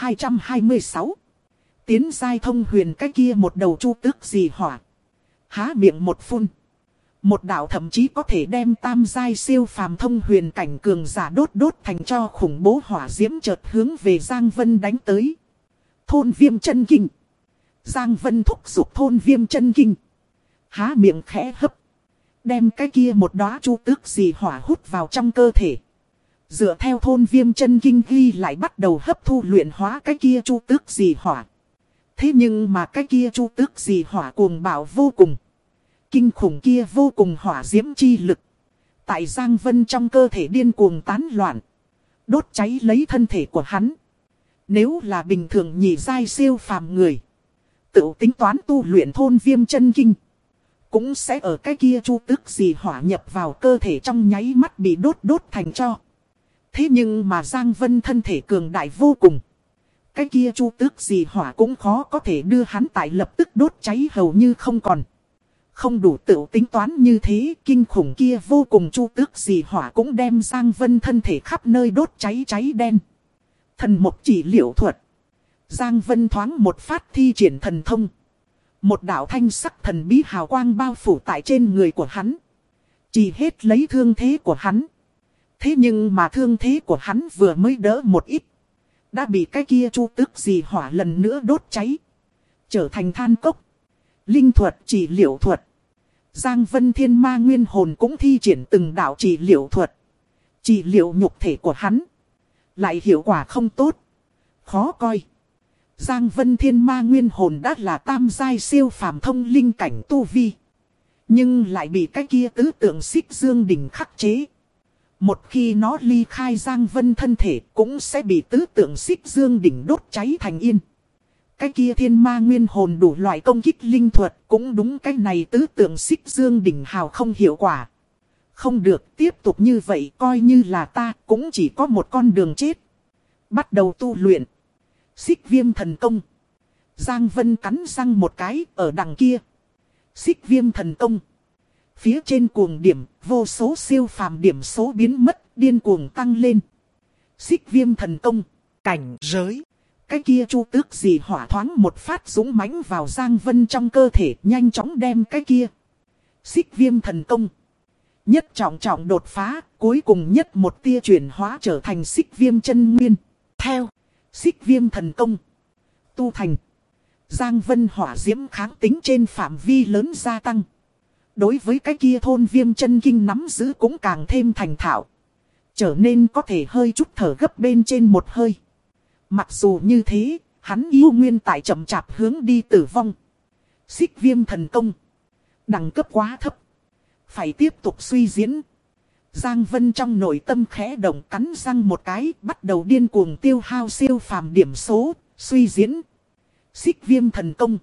226. Tiến giai thông huyền cái kia một đầu chu tước dị hỏa. Há miệng một phun. Một đạo thậm chí có thể đem tam giai siêu phàm thông huyền cảnh cường giả đốt thành cho khủng bố hỏa diễm chợt hướng về Giang Vân đánh tới. Thôn viêm chân kinh. Giang Vân thúc giục thôn viêm chân kinh. Há miệng khẽ hấp. Đem cái kia một đóa chu tước dị hỏa hút vào trong cơ thể. Dựa theo thôn viêm chân kinh ghi lại bắt đầu hấp thu luyện hóa cái kia chu tước dị hỏa. Thế nhưng mà cái kia chu tước dị hỏa cuồng bạo vô cùng. Kinh khủng kia vô cùng hỏa diễm chi lực. Tại Giang Vân trong cơ thể điên cuồng tán loạn. Đốt cháy lấy thân thể của hắn. Nếu là bình thường nhị giai siêu phàm người, tự tính toán tu luyện thôn viêm chân kinh, cũng sẽ ở cái kia chu tước dị hỏa nhập vào cơ thể trong nháy mắt bị đốt thành tro. Thế nhưng mà Giang Vân thân thể cường đại vô cùng. Cái kia chu tước dị hỏa cũng khó có thể đưa hắn tại lập tức đốt cháy hầu như không còn. Không đủ tự tính toán như thế, kinh khủng kia vô cùng chu tước dị hỏa cũng đem Giang Vân thân thể khắp nơi đốt cháy đen. Thần mộc chỉ liệu thuật. Giang Vân thoáng một phát thi triển thần thông. Một đạo thanh sắc thần bí hào quang bao phủ tại trên người của hắn. Chỉ hết lấy thương thế của hắn. Thế nhưng mà thương thế của hắn vừa mới đỡ một ít, đã bị cái kia chu tước dị hỏa lần nữa đốt cháy, trở thành than cốc. Linh thuật chỉ liệu thuật. Giang Vân thiên ma nguyên hồn cũng thi triển từng đạo chỉ liệu thuật. Chỉ liệu nhục thể của hắn. Lại hiệu quả không tốt. Khó coi. Giang Vân thiên ma nguyên hồn đã là tam giai siêu phàm thông linh cảnh tu vi. Nhưng lại bị cái kia tứ tượng xích dương đỉnh khắc chế. Một khi nó ly khai Giang Vân thân thể cũng sẽ bị tứ tượng xích dương đỉnh đốt cháy thành yên. Cái kia thiên ma nguyên hồn đủ loại công kích linh thuật cũng đúng cái này tứ tượng xích dương đỉnh hào không hiệu quả. Không được, tiếp tục như vậy coi như là ta cũng chỉ có một con đường chết. Bắt đầu tu luyện. Xích viêm thần công. Giang Vân cắn răng một cái ở đằng kia. Xích viêm thần công. Phía trên cuồng điểm, vô số siêu phàm điểm số biến mất, điên cuồng tăng lên. Xích viêm thần công. Cảnh giới. Cái kia chu tước gì hỏa thoáng một phát dũng mãnh vào Giang Vân trong cơ thể, nhanh chóng đem cái kia. Xích viêm thần công. Nhất trọng trọng đột phá, cuối cùng nhất một tia chuyển hóa trở thành xích viêm chân nguyên. Theo, xích viêm thần công. Tu thành. Giang Vân hỏa diễm kháng tính trên phạm vi lớn gia tăng. Đối với cái kia thôn viêm chân kinh nắm giữ cũng càng thêm thành thạo. Trở nên có thể hơi chút thở gấp bên trên một hơi. Mặc dù như thế, hắn yêu nguyên tại chậm chạp hướng đi tử vong. Xích viêm thần công. Đẳng cấp quá thấp. Phải tiếp tục suy diễn. Giang Vân trong nội tâm khẽ động, cắn răng một cái, bắt đầu điên cuồng tiêu hao siêu phàm điểm số, suy diễn. Xích viêm thần công.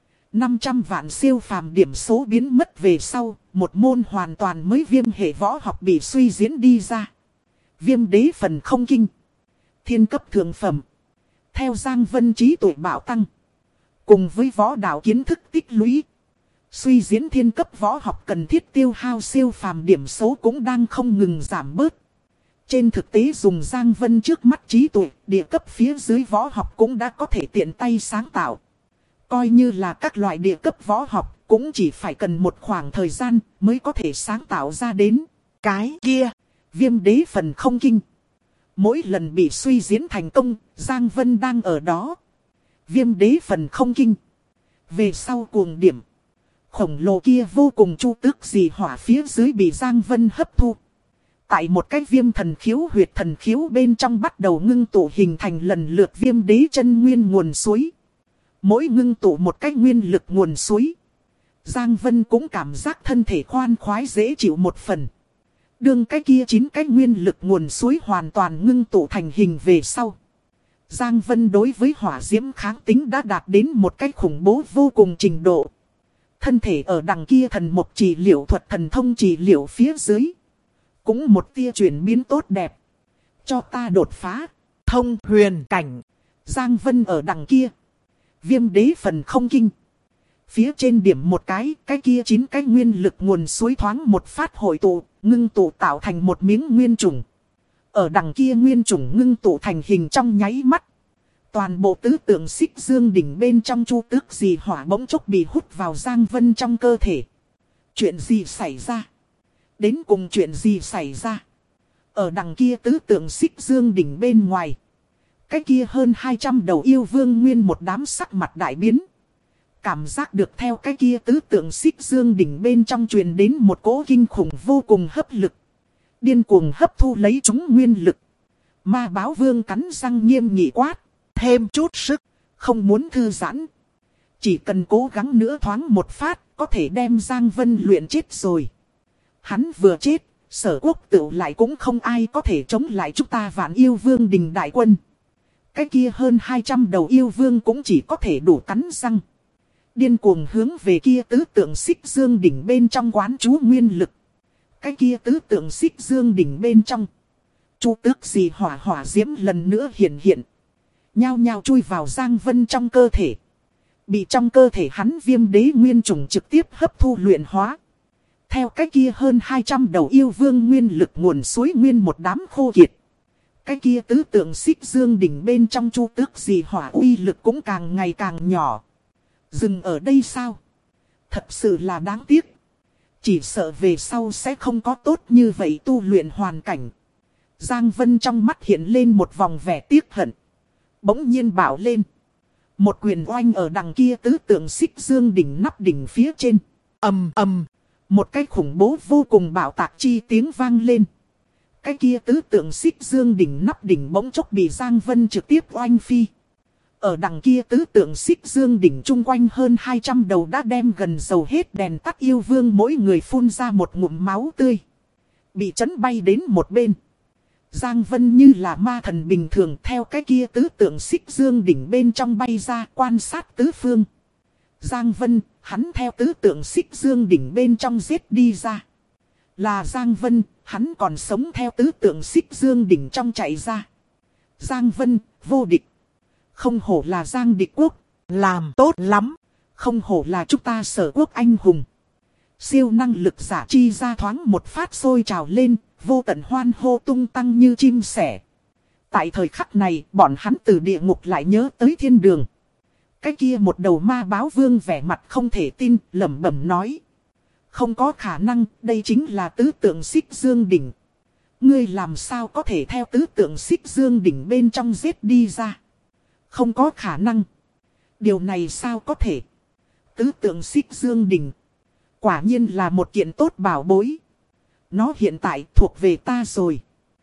500 vạn siêu phàm điểm số biến mất về sau, một môn hoàn toàn mới viêm hệ võ học bị suy diễn đi ra. Viêm đế phần không kinh. Thiên cấp thượng phẩm. Theo Giang Vân trí tuệ bảo tăng. Cùng với võ đạo kiến thức tích lũy. Suy diễn thiên cấp võ học cần thiết tiêu hao siêu phàm điểm số cũng đang không ngừng giảm bớt. Trên thực tế dùng Giang Vân trước mắt trí tuệ, địa cấp phía dưới võ học cũng đã có thể tiện tay sáng tạo. Coi như là các loại địa cấp võ học cũng chỉ phải cần một khoảng thời gian mới có thể sáng tạo ra đến. Cái kia, viêm đế phần không kinh. Mỗi lần bị suy diễn thành công, Giang Vân đang ở đó. Viêm đế phần không kinh. Về sau cuồng điểm. Khổng lồ kia vô cùng chu tước gì hỏa phía dưới bị Giang Vân hấp thu. Tại một cái viêm thần khiếu huyệt thần khiếu bên trong bắt đầu ngưng tụ hình thành lần lượt viêm đế chân nguyên nguồn suối. Mỗi ngưng tụ một cái nguyên lực nguồn suối. Giang Vân cũng cảm giác thân thể khoan khoái dễ chịu một phần. Đương cái kia 9 cái nguyên lực nguồn suối hoàn toàn ngưng tụ thành hình về sau. Giang Vân đối với hỏa diễm kháng tính đã đạt đến một cái khủng bố vô cùng trình độ. Thân thể ở đằng kia thần mục trị liệu thuật thần thông trị liệu phía dưới. Cũng một tia chuyển biến tốt đẹp. Cho ta đột phá. Thông huyền cảnh. Giang Vân ở đằng kia. Viêm đế phần không kinh. Phía trên điểm một cái kia 9 cái nguyên lực nguồn suối thoáng một phát hội tụ, ngưng tụ tạo thành một miếng nguyên trùng. Ở đằng kia nguyên trùng ngưng tụ thành hình trong nháy mắt. Toàn bộ tứ tượng xích dương đỉnh bên trong chu tước gì hỏa bỗng chốc bị hút vào Giang Vân trong cơ thể. Chuyện gì xảy ra? Đến cùng chuyện gì xảy ra? Ở đằng kia tứ tượng xích dương đỉnh bên ngoài. Cái kia hơn 200 đầu yêu vương nguyên một đám sắc mặt đại biến. Cảm giác được theo cái kia tứ tượng xích dương đỉnh bên trong truyền đến một cỗ kinh khủng vô cùng hấp lực. Điên cuồng hấp thu lấy chúng nguyên lực. Ma báo vương cắn răng nghiêm nghị quát. Thêm chút sức, không muốn thư giãn. Chỉ cần cố gắng nữa thoáng một phát, có thể đem Giang Vân luyện chết rồi. Hắn vừa chết, Sở Quốc Tựu lại cũng không ai có thể chống lại chúng ta Vạn Yêu Vương đình đại quân. Cái kia hơn 200 đầu yêu vương cũng chỉ có thể đủ cắn răng. Điên cuồng hướng về kia tứ tượng xích dương đỉnh bên trong quán chú nguyên lực. Cái kia tứ tượng xích dương đỉnh bên trong. Chu tước gì hỏa diễm lần nữa hiện hiện. Nhao nhao chui vào Giang Vân trong cơ thể. Bị trong cơ thể hắn viêm đế nguyên trùng trực tiếp hấp thu luyện hóa. Theo cái kia hơn 200 đầu yêu vương nguyên lực nguồn suối nguyên một đám khô kiệt. Cái kia tứ tượng xích dương đỉnh bên trong chu tước gì hỏa uy lực cũng càng ngày càng nhỏ. Dừng ở đây sao? Thật sự là đáng tiếc. Chỉ sợ về sau sẽ không có tốt như vậy tu luyện hoàn cảnh. Giang Vân trong mắt hiện lên một vòng vẻ tiếc hận. Bỗng nhiên bảo lên. Một quyền oanh ở đằng kia tứ tượng xích dương đỉnh nắp đỉnh phía trên. Ầm ầm. Một cái khủng bố vô cùng bạo tạc chi tiếng vang lên. Cái kia tứ tượng xích dương đỉnh nắp đỉnh bỗng chốc bị Giang Vân trực tiếp oanh phi. Ở đằng kia tứ tượng xích dương đỉnh chung quanh hơn 200 đầu đã đem gần dầu hết đèn tắt yêu vương mỗi người phun ra một ngụm máu tươi. Bị chấn bay đến một bên. Giang Vân như là ma thần bình thường theo cái kia tứ tượng xích dương đỉnh bên trong bay ra quan sát tứ phương. Giang Vân, hắn theo tứ tượng xích dương đỉnh bên trong giết đi ra. Là Giang Vân, hắn còn sống theo tứ tượng xích dương đỉnh trong chạy ra. Giang Vân, vô địch. Không hổ là Giang địch quốc, làm tốt lắm. Không hổ là chúng ta Sở Quốc anh hùng. Siêu năng lực giả chi ra thoáng một phát sôi trào lên, vô tận hoan hô tung tăng như chim sẻ. Tại thời khắc này, bọn hắn từ địa ngục lại nhớ tới thiên đường. Cái kia một đầu ma báo vương vẻ mặt không thể tin, lẩm bẩm nói. Không có khả năng, đây chính là tứ tượng xích dương đỉnh. Ngươi làm sao có thể theo tứ tượng xích dương đỉnh bên trong giết đi ra? Không có khả năng. Điều này sao có thể? Tứ tượng xích dương đỉnh. Quả nhiên là một kiện tốt bảo bối. Nó hiện tại thuộc về ta rồi.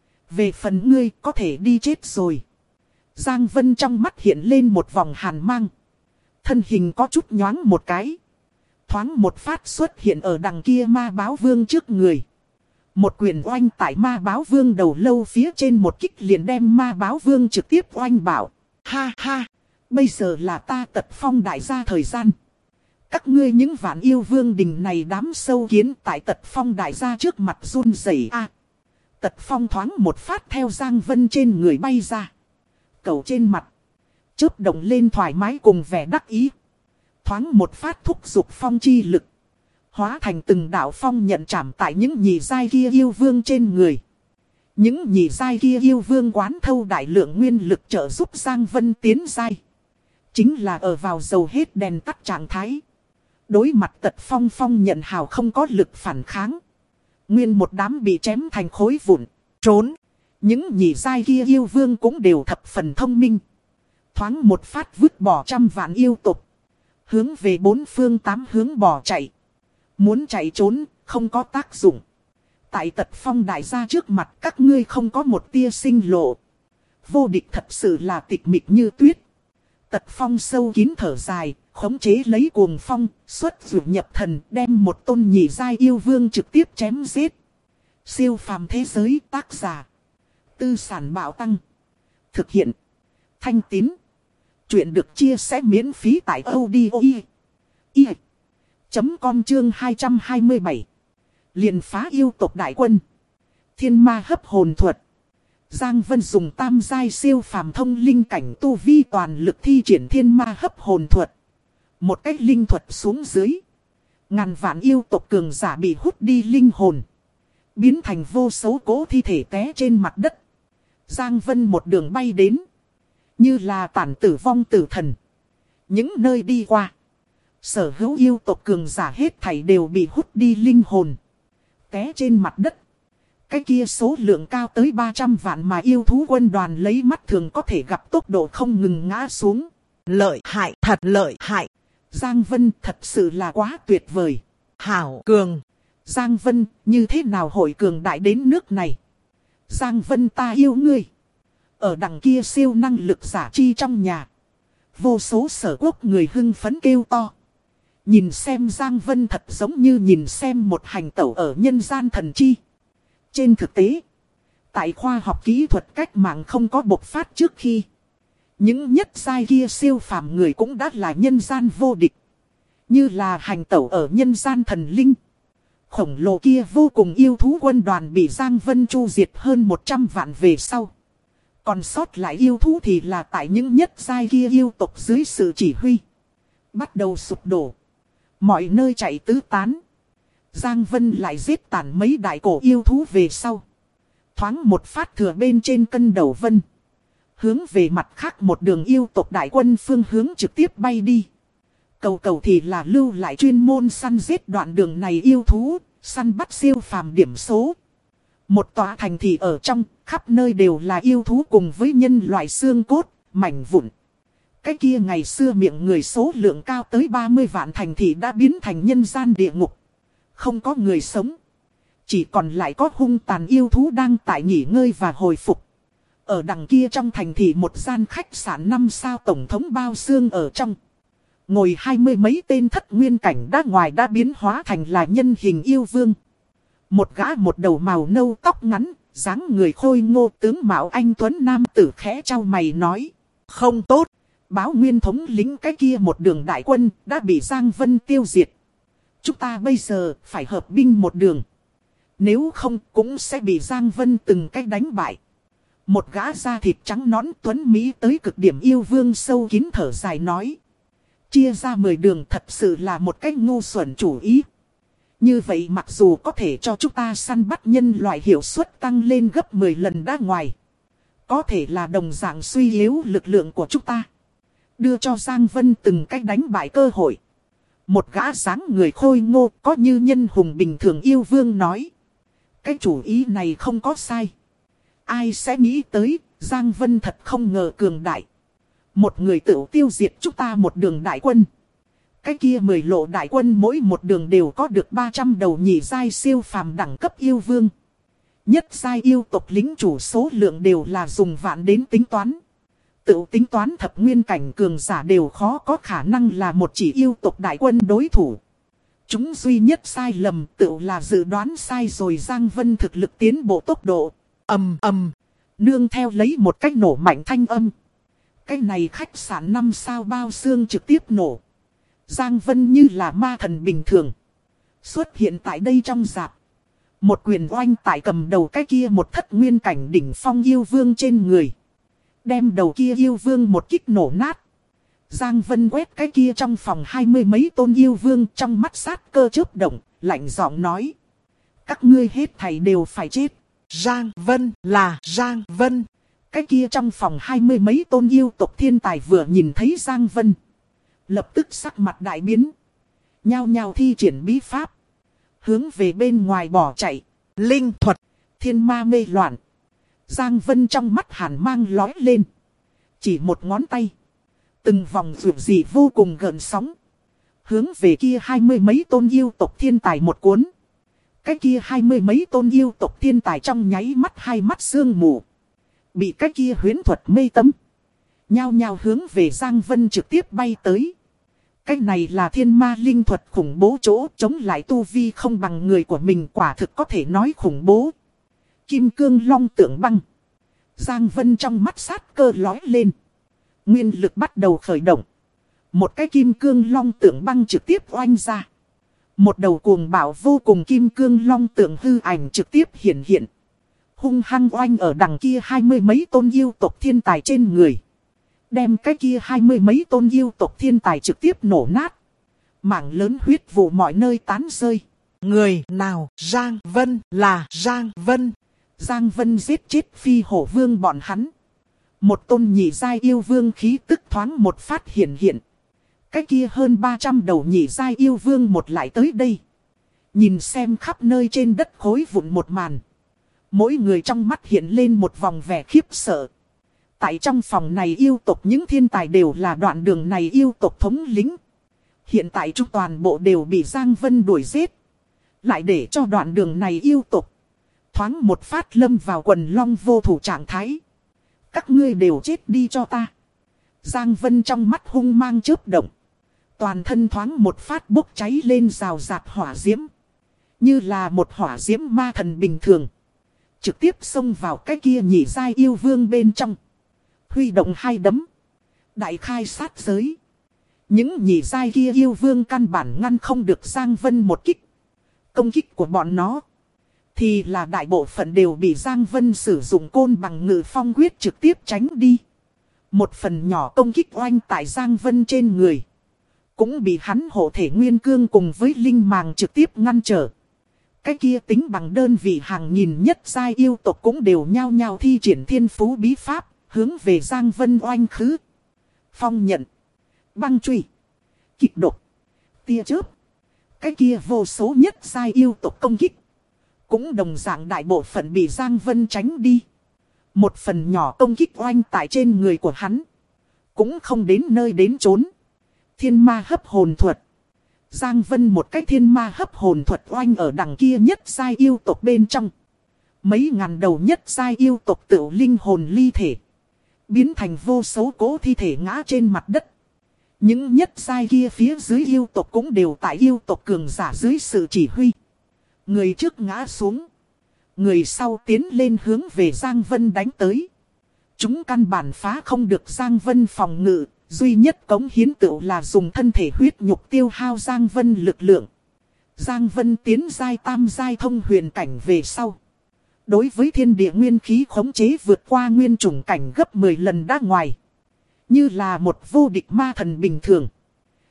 Về phần ngươi có thể đi chết rồi. Giang Vân trong mắt hiện lên một vòng hàn mang. Thân hình có chút nhoáng một cái. Thoáng một phát xuất hiện ở đằng kia ma báo vương trước người. Một quyền oanh tại ma báo vương đầu lâu phía trên một kích liền đem ma báo vương trực tiếp oanh bảo. Ha ha, bây giờ là ta Tật Phong đại gia thời gian. Các ngươi những vạn yêu vương đình này đám sâu kiến tại Tật Phong đại gia trước mặt run rẩy a. Tật Phong thoáng một phát theo Giang Vân trên người bay ra. Cầu trên mặt. Chớp động lên thoải mái cùng vẻ đắc ý. Thoáng một phát thúc giục phong chi lực. Hóa thành từng đạo phong nhận chạm tại những nhị giai kia yêu vương trên người. Những nhị giai kia yêu vương quán thâu đại lượng nguyên lực trợ giúp Giang Vân tiến giai. Chính là ở vào dầu hết đèn tắt trạng thái. Đối mặt Tật Phong phong nhận hào không có lực phản kháng. Nguyên một đám bị chém thành khối vụn, trốn. Những nhị giai kia yêu vương cũng đều thập phần thông minh. Thoáng một phát vứt bỏ trăm vạn yêu tục. Hướng về bốn phương tám hướng bỏ chạy. Muốn chạy trốn, không có tác dụng. Tại Tật Phong đại gia trước mặt các ngươi không có một tia sinh lộ. Vô địch thật sự là tịch mịch như tuyết. Tật Phong sâu kín thở dài, khống chế lấy cuồng phong, xuất dụ nhập thần đem một tôn nhị giai yêu vương trực tiếp chém giết. Siêu phàm thế giới tác giả. Tư sản bảo tăng. Thực hiện. Thanh Tín. Chuyện được chia sẻ miễn phí tại audio.com chương 227. Liền phá yêu tộc đại quân. Thiên ma hấp hồn thuật. Giang Vân dùng tam giai siêu phàm thông linh cảnh tu vi toàn lực thi triển thiên ma hấp hồn thuật. Một cách linh thuật xuống dưới. Ngàn vạn yêu tộc cường giả bị hút đi linh hồn. Biến thành vô số cố thi thể té trên mặt đất. Giang Vân một đường bay đến. Như là tản tử vong tử thần. Những nơi đi qua. Sở hữu yêu tộc cường giả hết thảy đều bị hút đi linh hồn. Té trên mặt đất. Cái kia số lượng cao tới 300 vạn mà yêu thú quân đoàn lấy mắt thường có thể gặp tốc độ không ngừng ngã xuống. Lợi hại, thật lợi hại. Giang Vân thật sự là quá tuyệt vời. Hảo cường. Giang Vân như thế nào hội cường đại đến nước này. Giang Vân ta yêu ngươi. Ở đằng kia siêu năng lực giả chi trong nhà. Vô số Sở Quốc người hưng phấn kêu to. Nhìn xem Giang Vân thật giống như nhìn xem một hành tẩu ở nhân gian thần chi. Trên thực tế, tại khoa học kỹ thuật cách mạng không có bộc phát trước khi, những nhất giai kia siêu phàm người cũng đã là nhân gian vô địch. Như là hành tẩu ở nhân gian thần linh. Khổng lồ kia vô cùng yêu thú quân đoàn bị Giang Vân chu diệt hơn 100 vạn về sau. Còn sót lại yêu thú thì là tại những nhất giai kia yêu tộc dưới sự chỉ huy. Bắt đầu sụp đổ. Mọi nơi chạy tứ tán. Giang Vân lại giết tàn mấy đại cổ yêu thú về sau. Thoáng một phát thừa bên trên cân đầu vân. Hướng về mặt khác một đường yêu tộc đại quân phương hướng trực tiếp bay đi. Cầu cầu thì là lưu lại chuyên môn săn giết đoạn đường này yêu thú, săn bắt siêu phàm điểm số. Một tòa thành thị ở trong, khắp nơi đều là yêu thú cùng với nhân loại xương cốt, mảnh vụn. Cái kia ngày xưa miệng người số lượng cao tới 30 vạn thành thị đã biến thành nhân gian địa ngục. Không có người sống. Chỉ còn lại có hung tàn yêu thú đang tại nghỉ ngơi và hồi phục. Ở đằng kia trong thành thị một gian khách sạn 5 sao tổng thống bao xương ở trong. Ngồi 20 mấy tên thất nguyên cảnh đã ngoài đã biến hóa thành là nhân hình yêu vương. Một gã một đầu màu nâu tóc ngắn, dáng người khôi ngô tướng mạo anh tuấn nam tử khẽ trao mày nói. Không tốt, báo nguyên thống lính cái kia một đường đại quân đã bị Giang Vân tiêu diệt. Chúng ta bây giờ phải hợp binh một đường. Nếu không cũng sẽ bị Giang Vân từng cách đánh bại. Một gã da thịt trắng nõn tuấn Mỹ tới cực điểm yêu vương sâu kín thở dài nói. Chia ra 10 đường thật sự là một cách ngu xuẩn chủ ý. Như vậy mặc dù có thể cho chúng ta săn bắt nhân loại hiệu suất tăng lên gấp 10 lần đã ngoài. Có thể là đồng dạng suy yếu lực lượng của chúng ta. Đưa cho Giang Vân từng cách đánh bại cơ hội. Một gã dáng người khôi ngô có như nhân hùng bình thường yêu vương nói. Cái chủ ý này không có sai. Ai sẽ nghĩ tới Giang Vân thật không ngờ cường đại. Một người tự tiêu diệt chúng ta một đường đại quân. Cái kia 10 lộ đại quân mỗi một đường đều có được 300 đầu nhị giai siêu phàm đẳng cấp yêu vương. Nhất giai yêu tộc lính chủ số lượng đều là dùng vạn đến tính toán. Tự tính toán thập nguyên cảnh cường giả đều khó có khả năng là một chỉ yêu tộc đại quân đối thủ. Chúng duy nhất sai lầm tự là dự đoán sai rồi Giang Vân thực lực tiến bộ tốc độ. Ầm ầm, nương theo lấy một cách nổ mạnh thanh âm. Cái này khách sạn 5 sao bao xương trực tiếp nổ. Giang Vân như là ma thần bình thường. Xuất hiện tại đây trong rạp. Một quyền oanh tại cầm đầu cái kia một thất nguyên cảnh đỉnh phong yêu vương trên người. Đem đầu kia yêu vương một kích nổ nát. Giang Vân quét cái kia trong phòng 20 mấy tôn yêu vương trong mắt sát cơ chớp động, lạnh giọng nói. Các ngươi hết thảy đều phải chết. Giang Vân là Giang Vân. Cái kia trong phòng 20 mấy tôn yêu tộc thiên tài vừa nhìn thấy Giang Vân. Lập tức sắc mặt đại biến. Nhao nhao thi triển bí pháp. Hướng về bên ngoài bỏ chạy. Linh thuật. Thiên ma mê loạn. Giang Vân trong mắt hàn mang lói lên. Chỉ một ngón tay. Từng vòng rượu gì vô cùng gợn sóng. Hướng về kia 20 mấy tôn yêu tộc thiên tài một cuốn. Cái kia 20 mấy tôn yêu tộc thiên tài trong nháy mắt hai mắt sương mù. Bị cái kia huyễn thuật mê tấm. Nhao nhao hướng về Giang Vân trực tiếp bay tới. Cái này là thiên ma linh thuật khủng bố chỗ chống lại tu vi không bằng người của mình quả thực có thể nói khủng bố. Kim cương long tượng băng. Giang Vân trong mắt sát cơ lói lên. Nguyên lực bắt đầu khởi động. Một cái kim cương long tượng băng trực tiếp oanh ra. Một đầu cuồng bạo vô cùng kim cương long tượng hư ảnh trực tiếp hiện hiện. Hung hăng oanh ở đằng kia 20 mấy tôn yêu tộc thiên tài trên người. Đem cái kia 20 mấy tôn yêu tộc thiên tài trực tiếp nổ nát. Mảng lớn huyết vụ mọi nơi tán rơi. Người nào? Giang Vân là Giang Vân. Giang Vân giết chết phi hổ vương bọn hắn. Một tôn nhị giai yêu vương khí tức thoáng một phát hiện hiện. Cái kia hơn 300 đầu nhị giai yêu vương một lại tới đây. Nhìn xem khắp nơi trên đất khối vụn một màn. Mỗi người trong mắt hiện lên một vòng vẻ khiếp sợ. Tại trong phòng này yêu tộc những thiên tài đều là đoạn đường này yêu tộc thống lĩnh. Hiện tại chúng toàn bộ đều bị Giang Vân đuổi giết. Lại để cho đoạn đường này yêu tộc thoáng một phát lâm vào quần long vô thủ trạng thái. Các ngươi đều chết đi cho ta. Giang Vân trong mắt hung mang chớp động. Toàn thân thoáng một phát bốc cháy lên rào rạt hỏa diễm. Như là một hỏa diễm ma thần bình thường. Trực tiếp xông vào cái kia nhị giai yêu vương bên trong. Huy động hai đấm. Đại khai sát giới. Những nhị giai kia yêu vương căn bản ngăn không được Giang Vân một kích. Công kích của bọn nó thì là đại bộ phận đều bị Giang Vân sử dụng côn bằng ngự phong quyết trực tiếp tránh đi. Một phần nhỏ công kích oanh tại Giang Vân trên người. Cũng bị hắn hộ thể nguyên cương cùng với linh màng trực tiếp ngăn trở. Cái kia tính bằng đơn vị hàng nghìn nhất giai yêu tộc cũng đều nhao nhao thi triển thiên phú bí pháp. Hướng về Giang Vân oanh khứ. Phong nhận. Băng truy. Kịch độc. Tia chớp. Cái kia vô số nhất giai yêu tộc công kích. Cũng đồng dạng đại bộ phận bị Giang Vân tránh đi. Một phần nhỏ công kích oanh tại trên người của hắn. Cũng không đến nơi đến chốn. Thiên ma hấp hồn thuật. Giang Vân một cái thiên ma hấp hồn thuật oanh ở đằng kia nhất giai yêu tộc bên trong. Mấy ngàn đầu nhất giai yêu tộc tự linh hồn ly thể. Biến thành vô số cố thi thể ngã trên mặt đất. Những nhất giai kia phía dưới yêu tộc cũng đều tại yêu tộc cường giả dưới sự chỉ huy. Người trước ngã xuống. Người sau tiến lên hướng về Giang Vân đánh tới. Chúng căn bản phá không được Giang Vân phòng ngự. Duy nhất cống hiến tựu là dùng thân thể huyết nhục tiêu hao Giang Vân lực lượng. Giang Vân tiến giai tam giai thông huyền cảnh về sau. Đối với thiên địa nguyên khí khống chế vượt qua nguyên chủng cảnh gấp 10 lần đã ngoài. Như là một vô địch ma thần bình thường.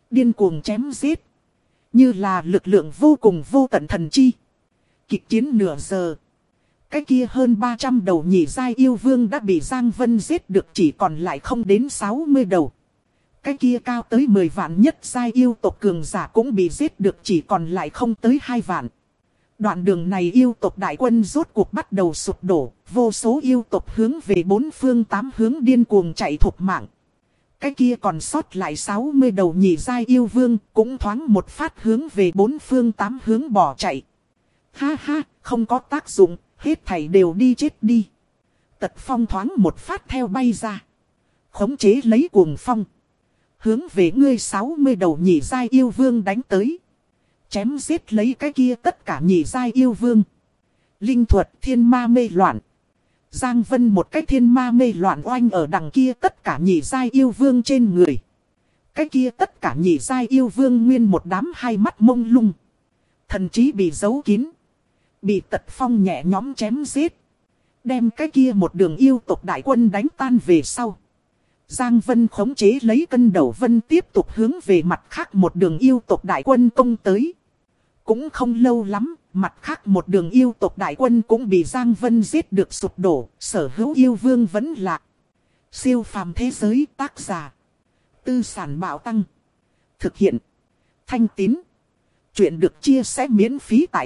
Điên cuồng chém giết. Như là lực lượng vô cùng vô tận thần chi. Kịch chiến nửa giờ. Cái kia hơn 300 đầu nhị giai yêu vương đã bị Giang Vân giết được, chỉ còn lại không đến 60 đầu. Cái kia cao tới 10 vạn nhất giai yêu tộc cường giả cũng bị giết được, chỉ còn lại không tới 2 vạn. Đoạn đường này yêu tộc đại quân rốt cuộc bắt đầu sụp đổ, vô số yêu tộc hướng về bốn phương tám hướng điên cuồng chạy thục mạng. Cái kia còn sót lại 60 đầu nhị giai yêu vương cũng thoáng một phát hướng về bốn phương tám hướng bỏ chạy. Ha ha, không có tác dụng, hết thảy đều đi chết đi. Tật Phong thoáng một phát theo bay ra. Khống chế lấy cuồng phong. Hướng về ngươi 60 đầu nhị giai yêu vương đánh tới. Chém giết lấy cái kia tất cả nhị giai yêu vương. Linh thuật thiên ma mê loạn. Giang Vân một cái thiên ma mê loạn oanh ở đằng kia tất cả nhị giai yêu vương trên người. Cái kia tất cả nhị giai yêu vương nguyên một đám hai mắt mông lung. Thần trí bị giấu kín. Bị Tật Phong nhẹ nhõm chém giết. Đem cái kia một đường yêu tộc đại quân đánh tan về sau. Giang Vân khống chế lấy cân đầu vân tiếp tục hướng về mặt khác một đường yêu tộc đại quân công tới. Cũng không lâu lắm, mặt khác một đường yêu tộc đại quân cũng bị Giang Vân giết được sụp đổ, sở hữu yêu vương vẫn lạc. Siêu phàm thế giới tác giả. Tư sản bạo tăng. Thực hiện. Thanh Tín. Chuyện được chia sẻ miễn phí tại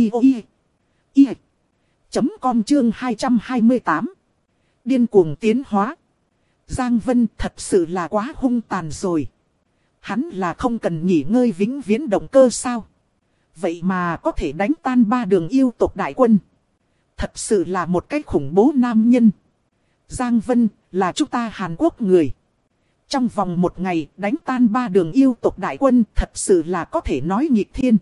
audio.com chương 228. Điên cuồng tiến hóa. Giang Vân thật sự là quá hung tàn rồi. Hắn là không cần nghỉ ngơi vĩnh viễn động cơ sao? Vậy mà có thể đánh tan 3 đường yêu tộc đại quân. Thật sự là một cái khủng bố nam nhân. Giang Vân là chúng ta Hàn Quốc người. Trong vòng một ngày đánh tan 3 đường yêu tộc đại quân thật sự là có thể nói nghịch thiên.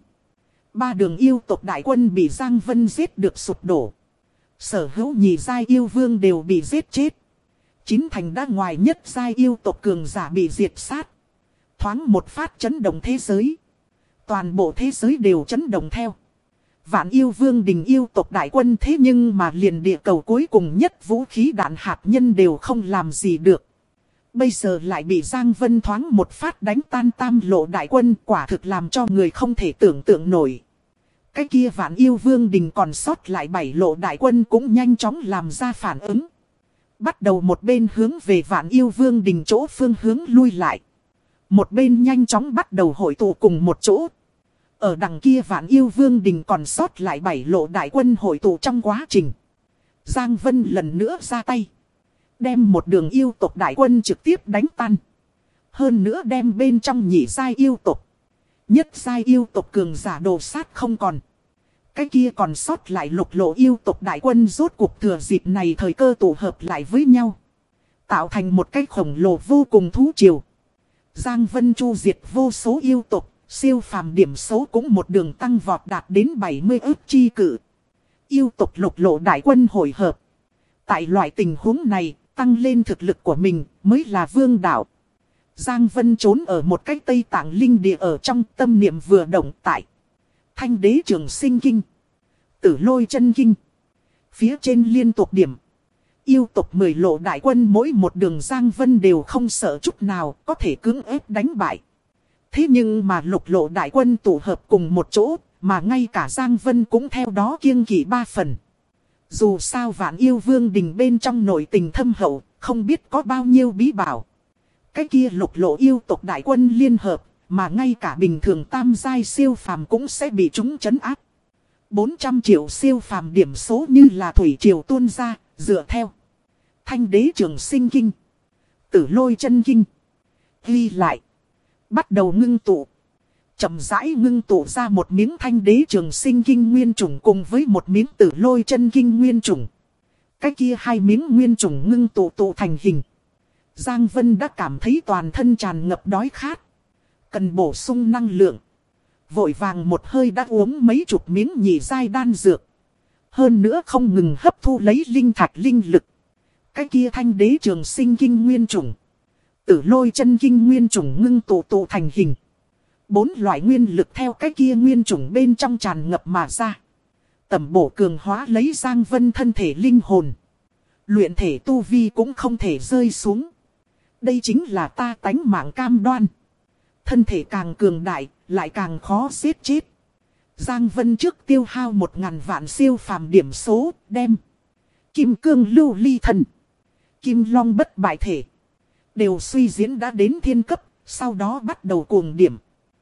3 đường yêu tộc đại quân bị Giang Vân giết được sụp đổ. Sở hữu nhị giai yêu vương đều bị giết chết. Chín thành đã ngoài nhất giai yêu tộc cường giả bị diệt sát. Thoáng một phát chấn động thế giới. Toàn bộ thế giới đều chấn động theo. Vạn yêu vương đình yêu tộc đại quân thế nhưng mà liền địa cầu cuối cùng nhất vũ khí đạn hạt nhân đều không làm gì được. Bây giờ lại bị Giang Vân thoáng một phát đánh tan tam lộ đại quân, quả thực làm cho người không thể tưởng tượng nổi. Cái kia vạn yêu vương đình còn sót lại 7 lộ đại quân cũng nhanh chóng làm ra phản ứng. Bắt đầu một bên hướng về vạn yêu vương đình chỗ phương hướng lui lại. Một bên nhanh chóng bắt đầu hội tụ cùng một chỗ. Ở đằng kia vạn yêu vương đình còn sót lại 7 lộ đại quân hội tụ trong quá trình. Giang Vân lần nữa ra tay. Đem một đường yêu tộc đại quân trực tiếp đánh tan. Hơn nữa đem bên trong nhị giai yêu tộc. Nhất giai yêu tộc cường giả đồ sát không còn. Cái kia còn sót lại lục lộ yêu tộc đại quân rốt cuộc thừa dịp này thời cơ tụ hợp lại với nhau. Tạo thành một cái khổng lồ vô cùng thú triều. Giang Vân chu diệt vô số yêu tộc, siêu phàm điểm số cũng một đường tăng vọt đạt đến 70 ức chi cự. Yêu tộc lục lộ đại quân hội hợp. Tại loại tình huống này, tăng lên thực lực của mình mới là vương đạo. Giang Vân trốn ở một cái Tây Tạng linh địa ở trong, tâm niệm vừa động tại Thanh Đế Trường Sinh Kinh, Tử Lôi Chân Kinh. Phía trên liên tục điểm. Yêu tộc 10 lộ đại quân mỗi một đường Giang Vân đều không sợ chút nào, có thể cưỡng ép đánh bại. Thế nhưng mà lục lộ đại quân tụ hợp cùng một chỗ, mà ngay cả Giang Vân cũng theo đó kiêng kỵ 3 phần. Dù sao vạn yêu vương đình bên trong nội tình thâm hậu, không biết có bao nhiêu bí bảo. Cái kia lục lộ yêu tộc đại quân liên hợp, mà ngay cả bình thường tam giai siêu phàm cũng sẽ bị chúng trấn áp. 400 triệu siêu phàm điểm số như là thủy triều tuôn ra, dựa theo Thanh Đế Trường Sinh Kinh, Tử Lôi Chân Kinh. Ghi lại. Bắt đầu ngưng tụ. Chậm rãi ngưng tụ ra một miếng Thanh Đế Trường Sinh Kinh nguyên chủng cùng với một miếng Tử Lôi Chân Kinh nguyên chủng. Cái kia hai miếng nguyên chủng ngưng tụ thành hình. Giang Vân đã cảm thấy toàn thân tràn ngập đói khát. Cần bổ sung năng lượng. Vội vàng một hơi đã uống mấy chục miếng nhị giai đan dược. Hơn nữa không ngừng hấp thu lấy linh thạch linh lực. Cái kia Thanh Đế Trường Sinh Kinh nguyên chủng, Tử Lôi Chân Kinh nguyên chủng ngưng tụ thành hình. 4 loại nguyên lực theo cái kia nguyên chủng bên trong tràn ngập mà ra. Tầm bổ cường hóa lấy Giang Vân thân thể linh hồn. Luyện thể tu vi cũng không thể rơi xuống. Đây chính là ta tánh mạng cam đoan. Thân thể càng cường đại, lại càng khó giết chết. Giang Vân trước tiêu hao 1000 vạn siêu phàm điểm số, đem Kim Cương Lưu Ly Thần, Kim Long Bất Bại Thể đều suy diễn đã đến thiên cấp, sau đó bắt đầu cuồng điểm.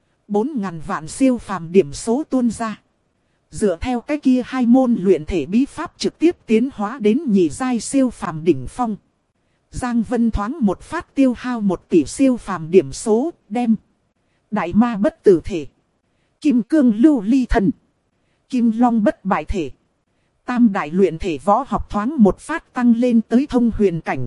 4000 vạn siêu phàm điểm số tuôn ra. Dựa theo cái kia hai môn luyện thể bí pháp trực tiếp tiến hóa đến nhị giai siêu phàm đỉnh phong. Giang Vân thoáng một phát tiêu hao 1 tỷ siêu phàm điểm số, đem Đại Ma Bất Tử Thể, Kim Cương Lưu Ly Thần, Kim Long Bất Bại Thể, tam đại luyện thể võ học thoáng một phát tăng lên tới thông huyền cảnh.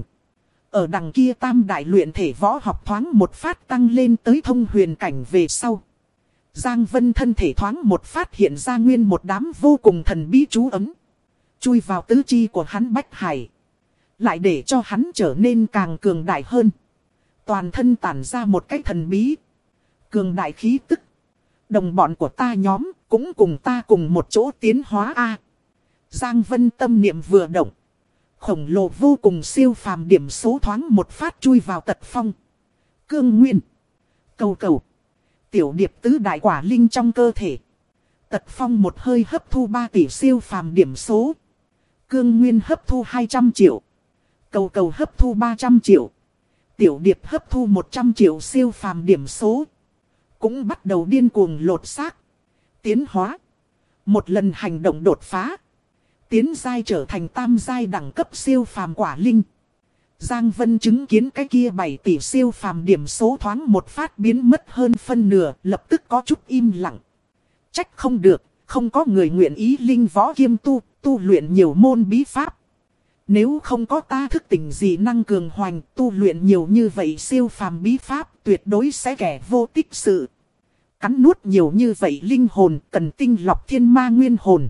Ở đằng kia tam đại luyện thể võ học thoáng một phát tăng lên tới thông huyền cảnh về sau. Giang Vân thân thể thoáng một phát hiện ra nguyên một đám vô cùng thần bí chú ấm. Chui vào tứ chi của hắn Bách Hải. Lại để cho hắn trở nên càng cường đại hơn. Toàn thân tản ra một cái thần bí. Cường đại khí tức. Đồng bọn của ta nhóm cũng cùng ta cùng một chỗ tiến hóa A. Giang Vân tâm niệm vừa động. Khổng lồ vô cùng siêu phàm điểm số thoáng một phát chui vào tật phong. Cương Nguyên. Cầu cầu. Tiểu điệp tứ đại quả linh trong cơ thể. Tật phong một hơi hấp thu 3 tỷ siêu phàm điểm số. Cương Nguyên hấp thu 200 triệu. Cầu cầu hấp thu 300 triệu. Tiểu điệp hấp thu 100 triệu siêu phàm điểm số. Cũng bắt đầu điên cuồng lột xác. Tiến hóa. Một lần hành động đột phá. Tiến giai trở thành tam giai đẳng cấp siêu phàm quả linh. Giang Vân chứng kiến cái kia 7 tỷ siêu phàm điểm số thoáng một phát biến mất hơn phân nửa, lập tức có chút im lặng. Trách không được, không có người nguyện ý linh võ kiêm tu luyện nhiều môn bí pháp. Nếu không có ta thức tỉnh gì năng cường hoành, tu luyện nhiều như vậy siêu phàm bí pháp, tuyệt đối sẽ kẻ vô tích sự. Cắn nuốt nhiều như vậy linh hồn, cần tinh lọc thiên ma nguyên hồn.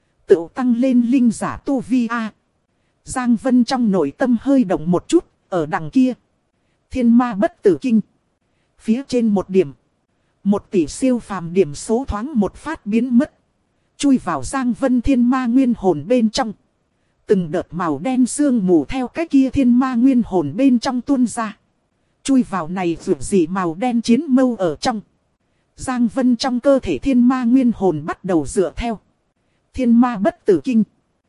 Tự tăng lên linh giả tu vi A. Giang Vân trong nội tâm hơi động một chút, ở đằng kia. Thiên ma bất tử kinh. Phía trên một điểm. 1 tỷ siêu phàm điểm số thoáng một phát biến mất. Chui vào Giang Vân thiên ma nguyên hồn bên trong. Từng đợt màu đen sương mù theo cái kia thiên ma nguyên hồn bên trong tuôn ra. Chui vào này vượt gì màu đen chiến mâu ở trong. Giang Vân trong cơ thể thiên ma nguyên hồn bắt đầu dựa theo. Thiên ma bất tử kinh.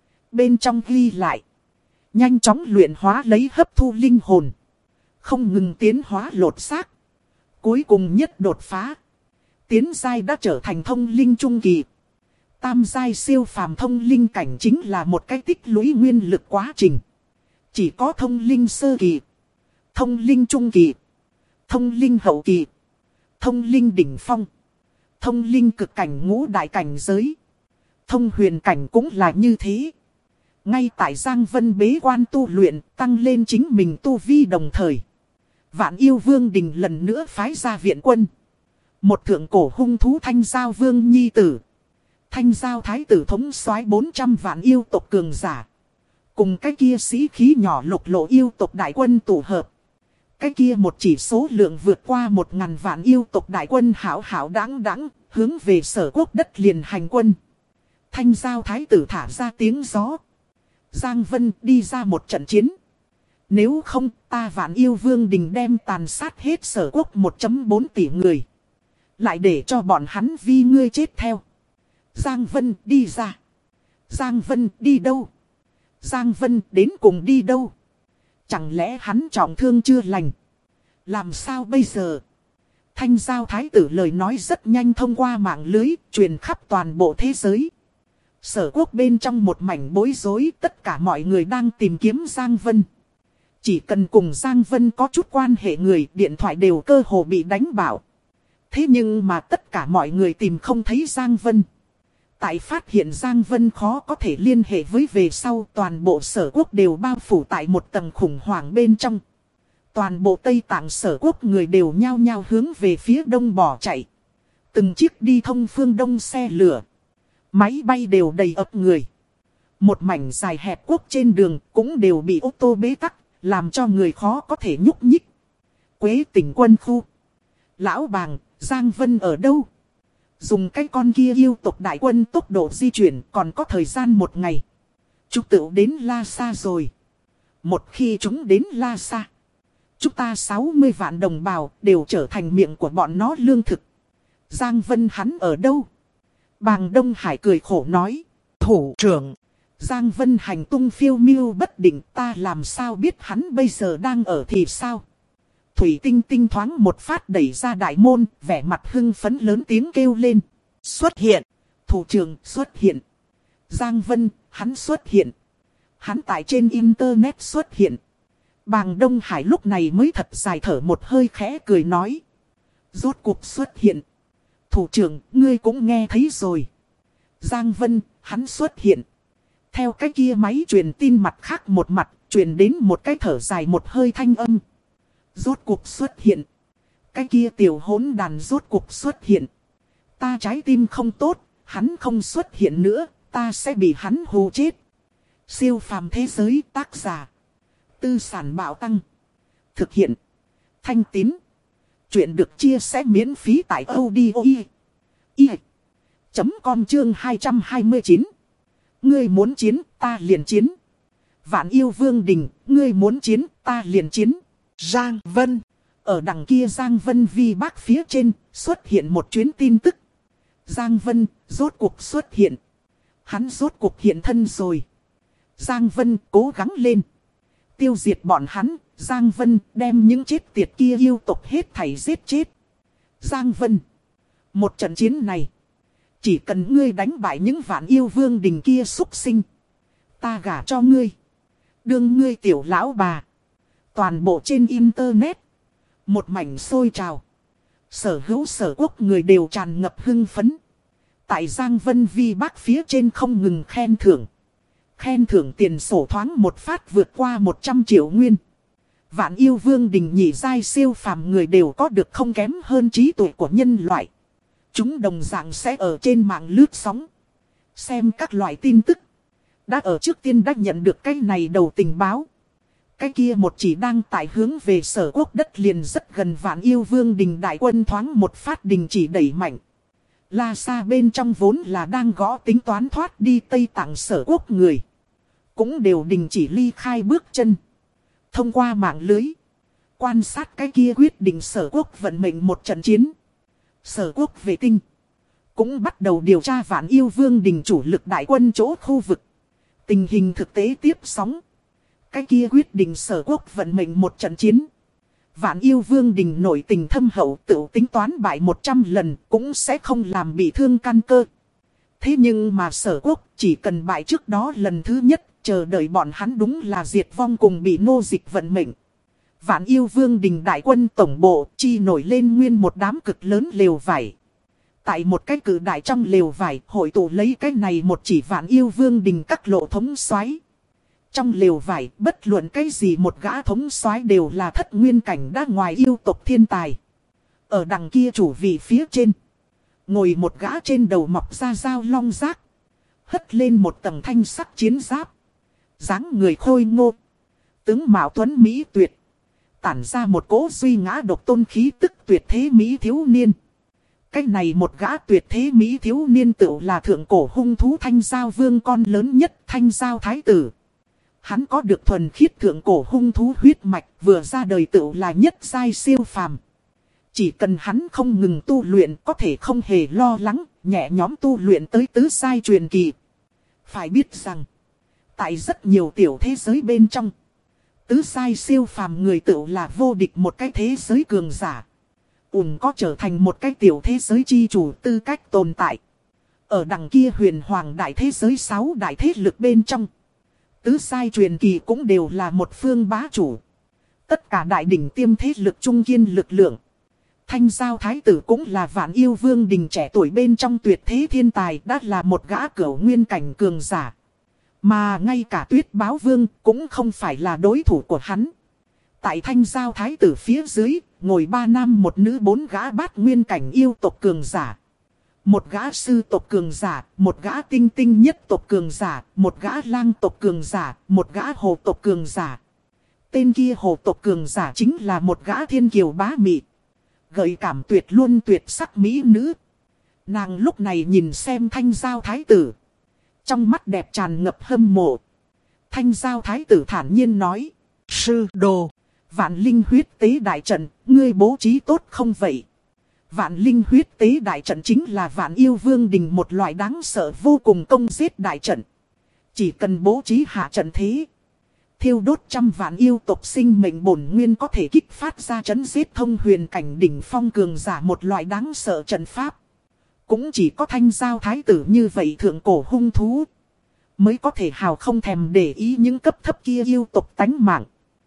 Bên trong ghi lại. Nhanh chóng luyện hóa lấy hấp thu linh hồn. Không ngừng tiến hóa lột xác. Cuối cùng nhất đột phá. Tiến giai đã trở thành thông linh trung kỳ. Tam giai siêu phàm thông linh cảnh chính là một cái tích lũy nguyên lực quá trình. Chỉ có thông linh sơ kỳ, thông linh trung kỳ, thông linh hậu kỳ, thông linh đỉnh phong, thông linh cực cảnh ngũ đại cảnh giới. Thông huyền cảnh cũng là như thế. Ngay tại Giang Vân bế quan tu luyện, tăng lên chính mình tu vi đồng thời. Vạn Yêu Vương Đình lần nữa phái ra viện quân. Một thượng cổ hung thú Thanh Giao Vương nhi tử. Thanh Giao Thái tử thống soái 400 vạn yêu tộc cường giả. Cùng cái kia sĩ khí nhỏ lục lộ yêu tộc đại quân tụ hợp. Cái kia một chỉ số lượng vượt qua 1000 vạn yêu tộc đại quân hảo hảo đáng đáng, hướng về Sở Quốc đất liền hành quân. Thanh Giao Thái tử thả ra tiếng gió. Giang Vân đi ra một trận chiến. Nếu không ta Vạn Yêu Vương Đình đem tàn sát hết Sở Quốc 1.4 tỷ người. Lại để cho bọn hắn vì ngươi chết theo. Giang Vân đi ra. Giang Vân đi đâu? Giang Vân đến cùng đi đâu? Chẳng lẽ hắn trọng thương chưa lành? Làm sao bây giờ? Thanh Giao Thái tử lời nói rất nhanh thông qua mạng lưới, truyền khắp toàn bộ thế giới. Sở Quốc bên trong một mảnh bối rối, tất cả mọi người đang tìm kiếm Giang Vân. Chỉ cần cùng Giang Vân có chút quan hệ người, điện thoại đều cơ hồ bị đánh bảo. Thế nhưng mà tất cả mọi người tìm không thấy Giang Vân. Tại phát hiện Giang Vân khó có thể liên hệ với về sau, toàn bộ Sở Quốc đều bao phủ tại một tầng khủng hoảng bên trong. Toàn bộ Tây Tạng Sở Quốc người đều nhao nhao hướng về phía đông bỏ chạy. Từng chiếc đi thông phương đông xe lửa, máy bay đều đầy ắp người. Một mảnh dài hẹp quốc trên đường cũng đều bị ô tô bế tắc, làm cho người khó có thể nhúc nhích. Quế Tỉnh quân khu. Lão Bàng, Giang Vân ở đâu? Dùng cái con kia yêu tộc đại quân tốc độ di chuyển còn có thời gian 1 ngày. Chúng tự đến La Sa rồi. Một khi chúng đến La Sa, Chúng ta 60 vạn đồng bào đều trở thành miệng của bọn nó lương thực. Giang Vân hắn ở đâu? Bàng Đông Hải cười khổ nói. Thủ trưởng. Giang Vân hành tung phiêu miêu bất định, ta làm sao biết hắn bây giờ đang ở thì sao? Thủy Tinh Tinh thoáng một phát đẩy ra đại môn, vẻ mặt hưng phấn lớn tiếng kêu lên. Xuất hiện. Thủ trưởng xuất hiện. Giang Vân, hắn xuất hiện. Hắn tại trên internet xuất hiện. Bàng Đông Hải lúc này mới thật dài thở một hơi khẽ cười nói. Rốt cuộc xuất hiện. Thủ trưởng, ngươi cũng nghe thấy rồi. Giang Vân, hắn xuất hiện. Theo cái kia máy truyền tin mặt khác một mặt, truyền đến một cái thở dài một hơi thanh âm. Rốt cuộc xuất hiện. Cái kia tiểu hỗn đàn rốt cuộc xuất hiện. Ta trái tim không tốt, hắn không xuất hiện nữa, ta sẽ bị hắn hù chết. Siêu phàm thế giới tác giả. Tư sản bạo tăng. Thực hiện. Thanh Tín. Chuyện được chia sẻ miễn phí tại audio.com chương 229. Ngươi muốn chiến, ta liền chiến. Vạn Yêu Vương Đình, ngươi muốn chiến, ta liền chiến. Giang Vân. Ở đằng kia Giang Vân vi bác phía trên, xuất hiện một chuyến tin tức. Giang Vân, rốt cuộc xuất hiện. Hắn rốt cuộc hiện thân rồi. Giang Vân cố gắng lên. Tiêu diệt bọn hắn, Giang Vân đem những chết tiệt kia yêu tộc hết thảy giết chết. Giang Vân. Một trận chiến này. Chỉ cần ngươi đánh bại những Vạn Yêu Vương Đình kia súc sinh. Ta gả cho ngươi. Đương ngươi tiểu lão bà. Toàn bộ trên internet. Một mảnh sôi trào. Sở hữu sở quốc người đều tràn ngập hưng phấn. Tại Giang Vân vi bác phía trên không ngừng khen thưởng. Khen thưởng tiền sổ thoáng một phát vượt qua 100 triệu nguyên. Vạn Yêu Vương Đình nhị giai siêu phàm người đều có được không kém hơn trí tuệ của nhân loại. Chúng đồng dạng sẽ ở trên mạng lướt sóng. Xem các loại tin tức. Đã ở trước tiên đã nhận được cái này đầu tình báo. Cái kia một chỉ đang tại hướng về sở quốc đất liền rất gần Vạn Yêu Vương Đình đại quân thoáng một phát đình chỉ đẩy mạnh. La Sa bên trong vốn là đang gõ tính toán thoát đi Tây Tạng sở quốc người. Cũng đều đình chỉ ly khai bước chân. Thông qua mạng lưới. Quan sát cái kia quyết định sở quốc vận mệnh một trận chiến. Sở quốc vệ tinh. Cũng bắt đầu điều tra Vạn Yêu Vương Đình chủ lực đại quân chỗ khu vực. Tình hình thực tế tiếp sóng. Cái kia quyết định sở quốc vận mệnh một trận chiến. Vạn Yêu Vương Đình nổi tình thâm hậu tự tính toán bại 100 lần cũng sẽ không làm bị thương căn cơ. Thế nhưng mà sở quốc chỉ cần bại trước đó lần thứ nhất, chờ đợi bọn hắn đúng là diệt vong cùng bị nô dịch vận mệnh. Vạn Yêu Vương Đình đại quân tổng bộ chi nổi lên nguyên một đám cực lớn lều vải. Tại một cái cử đại trong lều vải hội tụ lấy cái này một chỉ Vạn Yêu Vương Đình các lộ thống soái. Trong lều vải bất luận cái gì một gã thống soái đều là thất nguyên cảnh đã ngoài yêu tộc thiên tài. Ở đằng kia chủ vị phía trên. Ngồi một gã trên đầu mọc ra dao long giác. Hất lên một tầng thanh sắc chiến giáp. Dáng người khôi ngô. Tướng mạo tuấn Mỹ tuyệt. Tản ra một cỗ duy ngã độc tôn khí tức tuyệt thế Mỹ thiếu niên. Cái này một gã tuyệt thế Mỹ thiếu niên tựu là thượng cổ hung thú Thanh Giao Vương con lớn nhất Thanh Giao Thái Tử. Hắn có được thuần khiết thượng cổ hung thú huyết mạch vừa ra đời tựu là nhất giai siêu phàm. Chỉ cần hắn không ngừng tu luyện có thể không hề lo lắng, nhẹ nhóm tu luyện tới tứ giai truyền kỳ. Phải biết rằng, tại rất nhiều tiểu thế giới bên trong, tứ giai siêu phàm người tựu là vô địch một cái thế giới cường giả. Có trở thành một cái tiểu thế giới chi chủ tư cách tồn tại. Ở đằng kia huyền hoàng đại thế giới 6 đại thế lực bên trong. Tứ giai truyền kỳ cũng đều là một phương bá chủ. Tất cả đại đỉnh tiêm thế lực trung kiên lực lượng. Thanh Giao Thái Tử cũng là Vạn Yêu Vương Đình trẻ tuổi bên trong tuyệt thế thiên tài đã là một gã cửu nguyên cảnh cường giả. Mà ngay cả Tuyết Báo Vương cũng không phải là đối thủ của hắn. Tại Thanh Giao Thái Tử phía dưới, ngồi 3 nam một nữ 4 gã bát nguyên cảnh yêu tộc cường giả. Một gã sư tộc cường giả, một gã tinh tinh nhất tộc cường giả, một gã lang tộc cường giả, một gã hồ tộc cường giả. Tên kia hồ tộc cường giả chính là một gã thiên kiều bá mị. Gợi cảm tuyệt luôn tuyệt sắc mỹ nữ. Nàng lúc này nhìn xem Thanh Giao Thái Tử. Trong mắt đẹp tràn ngập hâm mộ. Thanh Giao Thái Tử thản nhiên nói. Sư đồ. Vạn linh huyết tế đại trận, ngươi bố trí tốt không vậy? Vạn linh huyết tế đại trận chính là vạn yêu vương đình một loại đáng sợ vô cùng công giết đại trận. Chỉ cần bố trí hạ trận thế, thiêu đốt trăm vạn yêu tộc sinh mệnh bổn nguyên có thể kích phát ra trấn giết thông huyền cảnh đỉnh phong cường giả một loại đáng sợ trận pháp. Cũng chỉ có Thanh Giao thái tử như vậy thượng cổ hung thú mới có thể hào không thèm để ý những cấp thấp kia yêu tộc tánh mạng.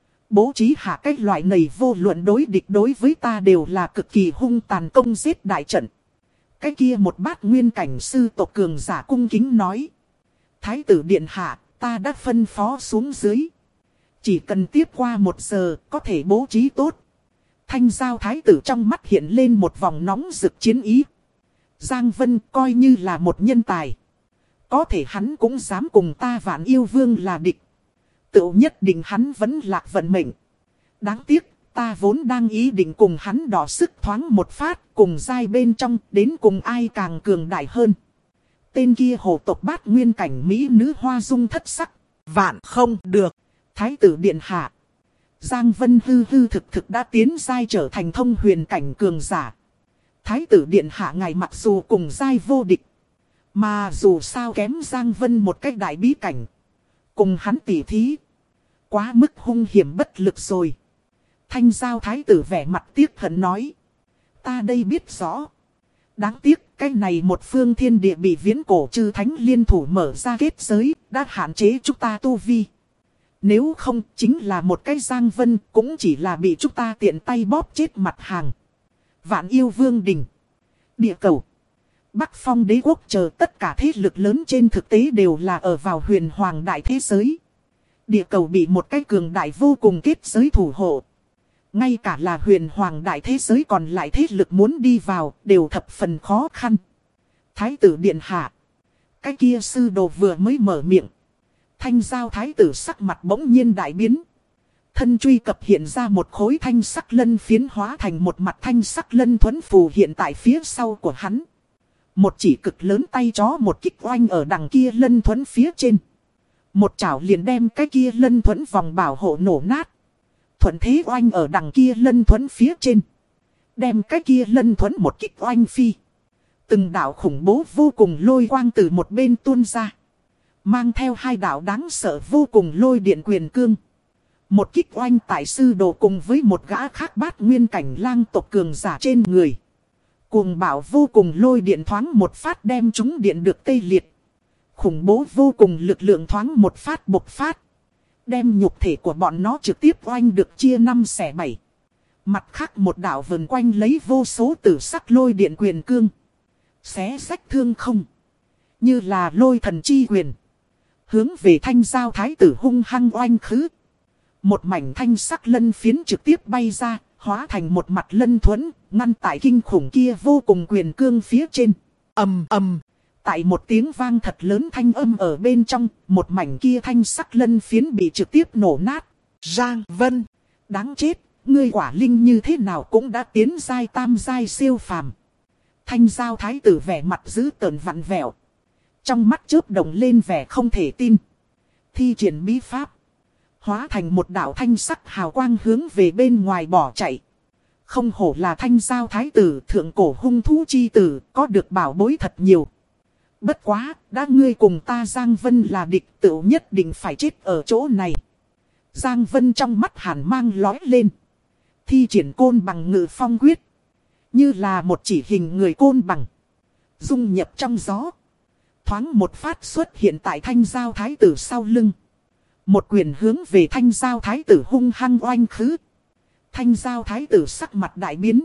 Bố trí hạ cái loại này vô luận đối địch đối với ta đều là cực kỳ hung tàn công giết đại trận. Cái kia một bát nguyên cảnh sư tộc cường giả cung kính nói. Thái tử điện hạ, ta đã phân phó xuống dưới. Chỉ cần tiếp qua 1 giờ có thể bố trí tốt. Thanh Giao thái tử trong mắt hiện lên một vòng nóng rực chiến ý. Giang Vân coi như là một nhân tài. Có thể hắn cũng dám cùng ta Vạn Yêu Vương là địch. Tự nhất định hắn vẫn lạc vận mệnh. Đáng tiếc, ta vốn đang ý định cùng hắn đỏ sức thoáng một phát, cùng giai bên trong, đến cùng ai càng cường đại hơn. Tên kia hồ tộc bát nguyên cảnh mỹ nữ hoa dung thất sắc. Vạn không được. Thái tử điện hạ. Giang Vân hư hư thực đã tiến giai trở thành thông huyền cảnh cường giả. Thái tử điện hạ ngài mặc dù cùng giai vô địch. Mà dù sao kém Giang Vân một cách đại bí cảnh. Cùng hắn tỉ thí. Quá mức hung hiểm bất lực rồi. Thanh Giao thái tử vẻ mặt tiếc hận nói. Ta đây biết rõ. Đáng tiếc cái này một phương thiên địa bị viễn cổ chư thánh liên thủ mở ra kết giới. Đã hạn chế chúng ta tu vi. Nếu không chính là một cái Giang Vân cũng chỉ là bị chúng ta tiện tay bóp chết mặt hàng. Vạn Yêu Vương đình. Địa cầu. Bắc Phong đế quốc chờ tất cả thế lực lớn trên thực tế đều là ở vào huyền hoàng đại thế giới. Địa cầu bị một cái cường đại vô cùng kết giới thủ hộ. Ngay cả là huyền hoàng đại thế giới còn lại thế lực muốn đi vào đều thập phần khó khăn. Thái tử điện hạ. Cái kia sư đồ vừa mới mở miệng. Thanh Giao thái tử sắc mặt bỗng nhiên đại biến. Thân truy cập hiện ra một khối thanh sắc lân phiến hóa thành một mặt thanh sắc lân thuẫn phù hiện tại phía sau của hắn. Một chỉ cực lớn tay chó một kích oanh ở đằng kia lân thuẫn phía trên. Một chảo liền đem cái kia lân thuẫn vòng bảo hộ nổ nát. Thuận thế oanh ở đằng kia lân thuẫn phía trên. Đem cái kia lân thuẫn một kích oanh phi. Từng đạo khủng bố vô cùng lôi quang từ một bên tuôn ra. Mang theo 2 đạo đáng sợ vô cùng lôi điện quyền cương. Một kích oanh tại sư đồ cùng với một gã khác bát nguyên cảnh lang tộc cường giả trên người. Cuồng bạo vô cùng lôi điện thoáng một phát đem chúng điện được tê liệt. Khủng bố vô cùng lực lượng thoáng một phát bộc phát. Đem nhục thể của bọn nó trực tiếp oanh được chia 5 xẻ 7. Mặt khác một đạo vần quanh lấy vô số tử sắc lôi điện quyền cương. Xé rách thương không. Như là lôi thần chi quyền. Hướng về Thanh Giao thái tử hung hăng oanh khứ. Một mảnh thanh sắc lân phiến trực tiếp bay ra, hóa thành một mặt lân thuẫn, ngăn tại kinh khủng kia vô cùng quyền cương phía trên. Ầm ầm. Tại một tiếng vang thật lớn thanh âm ở bên trong, một mảnh kia thanh sắc lân phiến bị trực tiếp nổ nát. Giang Vân. Đáng chết, ngươi quả linh như thế nào cũng đã tiến giai tam giai siêu phàm. Thanh Giao thái tử vẻ mặt dữ tợn vặn vẹo. Trong mắt chớp động lên vẻ không thể tin. Thi triển bí pháp. Hóa thành một đạo thanh sắc hào quang hướng về bên ngoài bỏ chạy. Không hổ là Thanh Giao thái tử thượng cổ hung thú chi tử, có được bảo bối thật nhiều. Bất quá, đã ngươi cùng ta Giang Vân là địch tựu nhất định phải chết ở chỗ này. Giang Vân trong mắt hàn mang lói lên. Thi triển côn bằng ngự phong quyết. Như là một chỉ hình người côn bằng. Dung nhập trong gió. Thoáng một phát xuất hiện tại Thanh Giao thái tử sau lưng. Một quyền hướng về Thanh Giao thái tử hung hăng oanh khứ. Thanh Giao thái tử sắc mặt đại biến.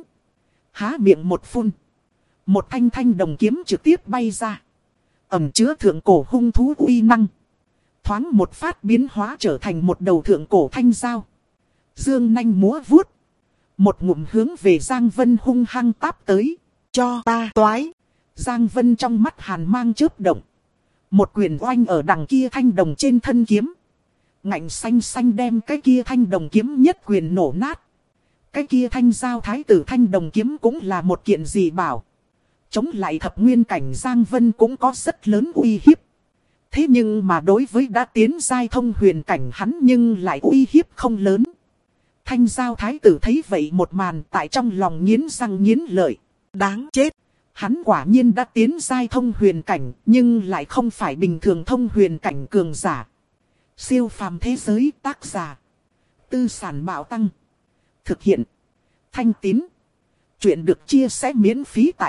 Há miệng một phun. Một thanh đồng kiếm trực tiếp bay ra. Ẩm chứa thượng cổ hung thú uy năng. Thoáng một phát biến hóa trở thành một đầu thượng cổ thanh giao. Dương nanh múa vuốt. Một ngụm hướng về Giang Vân hung hăng táp tới. Cho ta toái. Giang Vân trong mắt hàn mang chớp động. Một quyền oanh ở đằng kia thanh đồng trên thân kiếm. Ngạnh xanh xanh đem cái kia thanh đồng kiếm nhất quyền nổ nát. Cái kia Thanh Giao thái tử thanh đồng kiếm cũng là một kiện dị bảo. Chống lại thập nguyên cảnh Giang Vân cũng có rất lớn uy hiếp. Thế nhưng mà đối với đã tiến giai thông huyền cảnh hắn nhưng lại uy hiếp không lớn. Thanh Giao thái tử thấy vậy một màn tại trong lòng nghiến răng nghiến lợi. Đáng chết. Hắn quả nhiên đã tiến giai thông huyền cảnh, nhưng lại không phải bình thường thông huyền cảnh cường giả. Siêu phàm thế giới tác giả. Tư sản bạo tăng. Thực hiện. Thanh Tín. Chuyện được chia sẻ miễn phí tại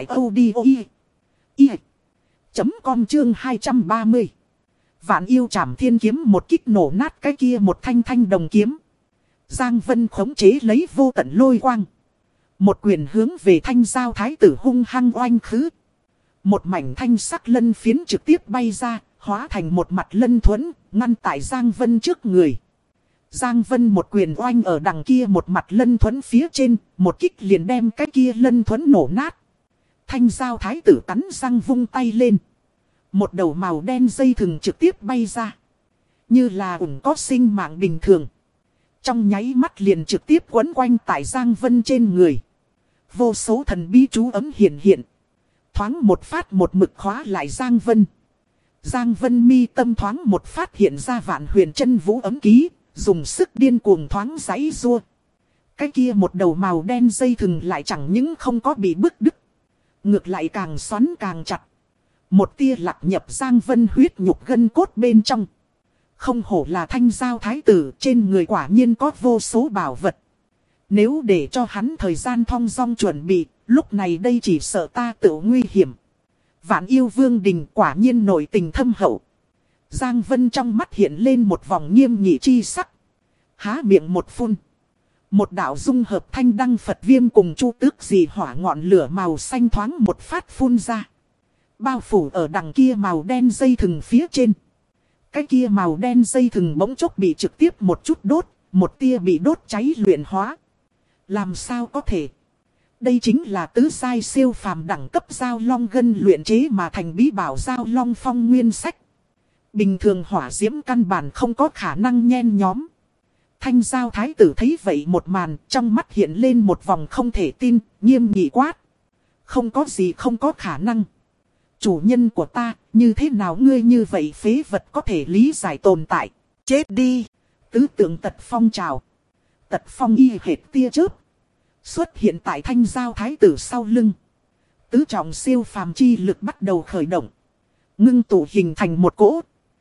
audio.com chương 230. Vạn yêu trảm thiên kiếm một kích nổ nát cái kia một thanh thanh đồng kiếm. Giang Vân khống chế lấy vô tận lôi quang. Một quyền hướng về Thanh Giao thái tử hung hăng oanh khứ. Một mảnh thanh sắc lân phiến trực tiếp bay ra, hóa thành một mặt lân thuẫn, ngăn tại Giang Vân trước người. Giang Vân một quyền oanh ở đằng kia một mặt lân thuẫn phía trên, một kích liền đem cái kia lân thuẫn nổ nát. Thanh Giao thái tử cắn răng vung tay lên. Một đầu màu đen dây thừng trực tiếp bay ra. Như là ủng có sinh mạng bình thường. Trong nháy mắt liền trực tiếp quấn quanh tại Giang Vân trên người. Vô số thần bí chú ấm hiện. Thoáng một phát một mực khóa lại Giang Vân. Giang Vân mi tâm thoáng một phát hiện ra vạn huyền chân vũ ấm ký. Dùng sức điên cuồng thoáng giãy giụa. Cái kia một đầu màu đen dây thừng lại chẳng những không có bị bứt đứt. Ngược lại càng xoắn càng chặt. Một tia lạc nhập Giang Vân huyết nhục gân cốt bên trong. Không hổ là Thanh Giao thái tử, trên người quả nhiên có vô số bảo vật. Nếu để cho hắn thời gian thong dong chuẩn bị, lúc này đây chỉ sợ ta tự nguy hiểm. Vạn yêu vương đình quả nhiên nổi tình thâm hậu. Giang Vân trong mắt hiện lên một vòng nghiêm nghị chi sắc. Há miệng một phun. Một đạo dung hợp thanh đăng Phật viêm cùng chu tước dị hỏa ngọn lửa màu xanh thoáng một phát phun ra. Bao phủ ở đằng kia màu đen dây thừng phía trên. Cái kia màu đen dây thừng bỗng chốc bị trực tiếp một chút đốt, một tia bị đốt cháy luyện hóa. Làm sao có thể? Đây chính là tứ giai siêu phàm đẳng cấp giao long gân luyện chế mà thành bí bảo giao long phong nguyên sách. Bình thường hỏa diễm căn bản không có khả năng nhen nhóm. Thanh Giao thái tử thấy vậy một màn, trong mắt hiện lên một vòng không thể tin, nghiêm nghị quát. Không có gì không có khả năng. Chủ nhân của ta, như thế nào ngươi như vậy phế vật có thể lý giải tồn tại. Chết đi. Tứ tượng tật phong trào. Tật phong y hệt tia chớp. Xuất hiện tại Thanh Giao thái tử sau lưng. Tứ trọng siêu phàm chi lực bắt đầu khởi động. Ngưng tụ hình thành một cỗ.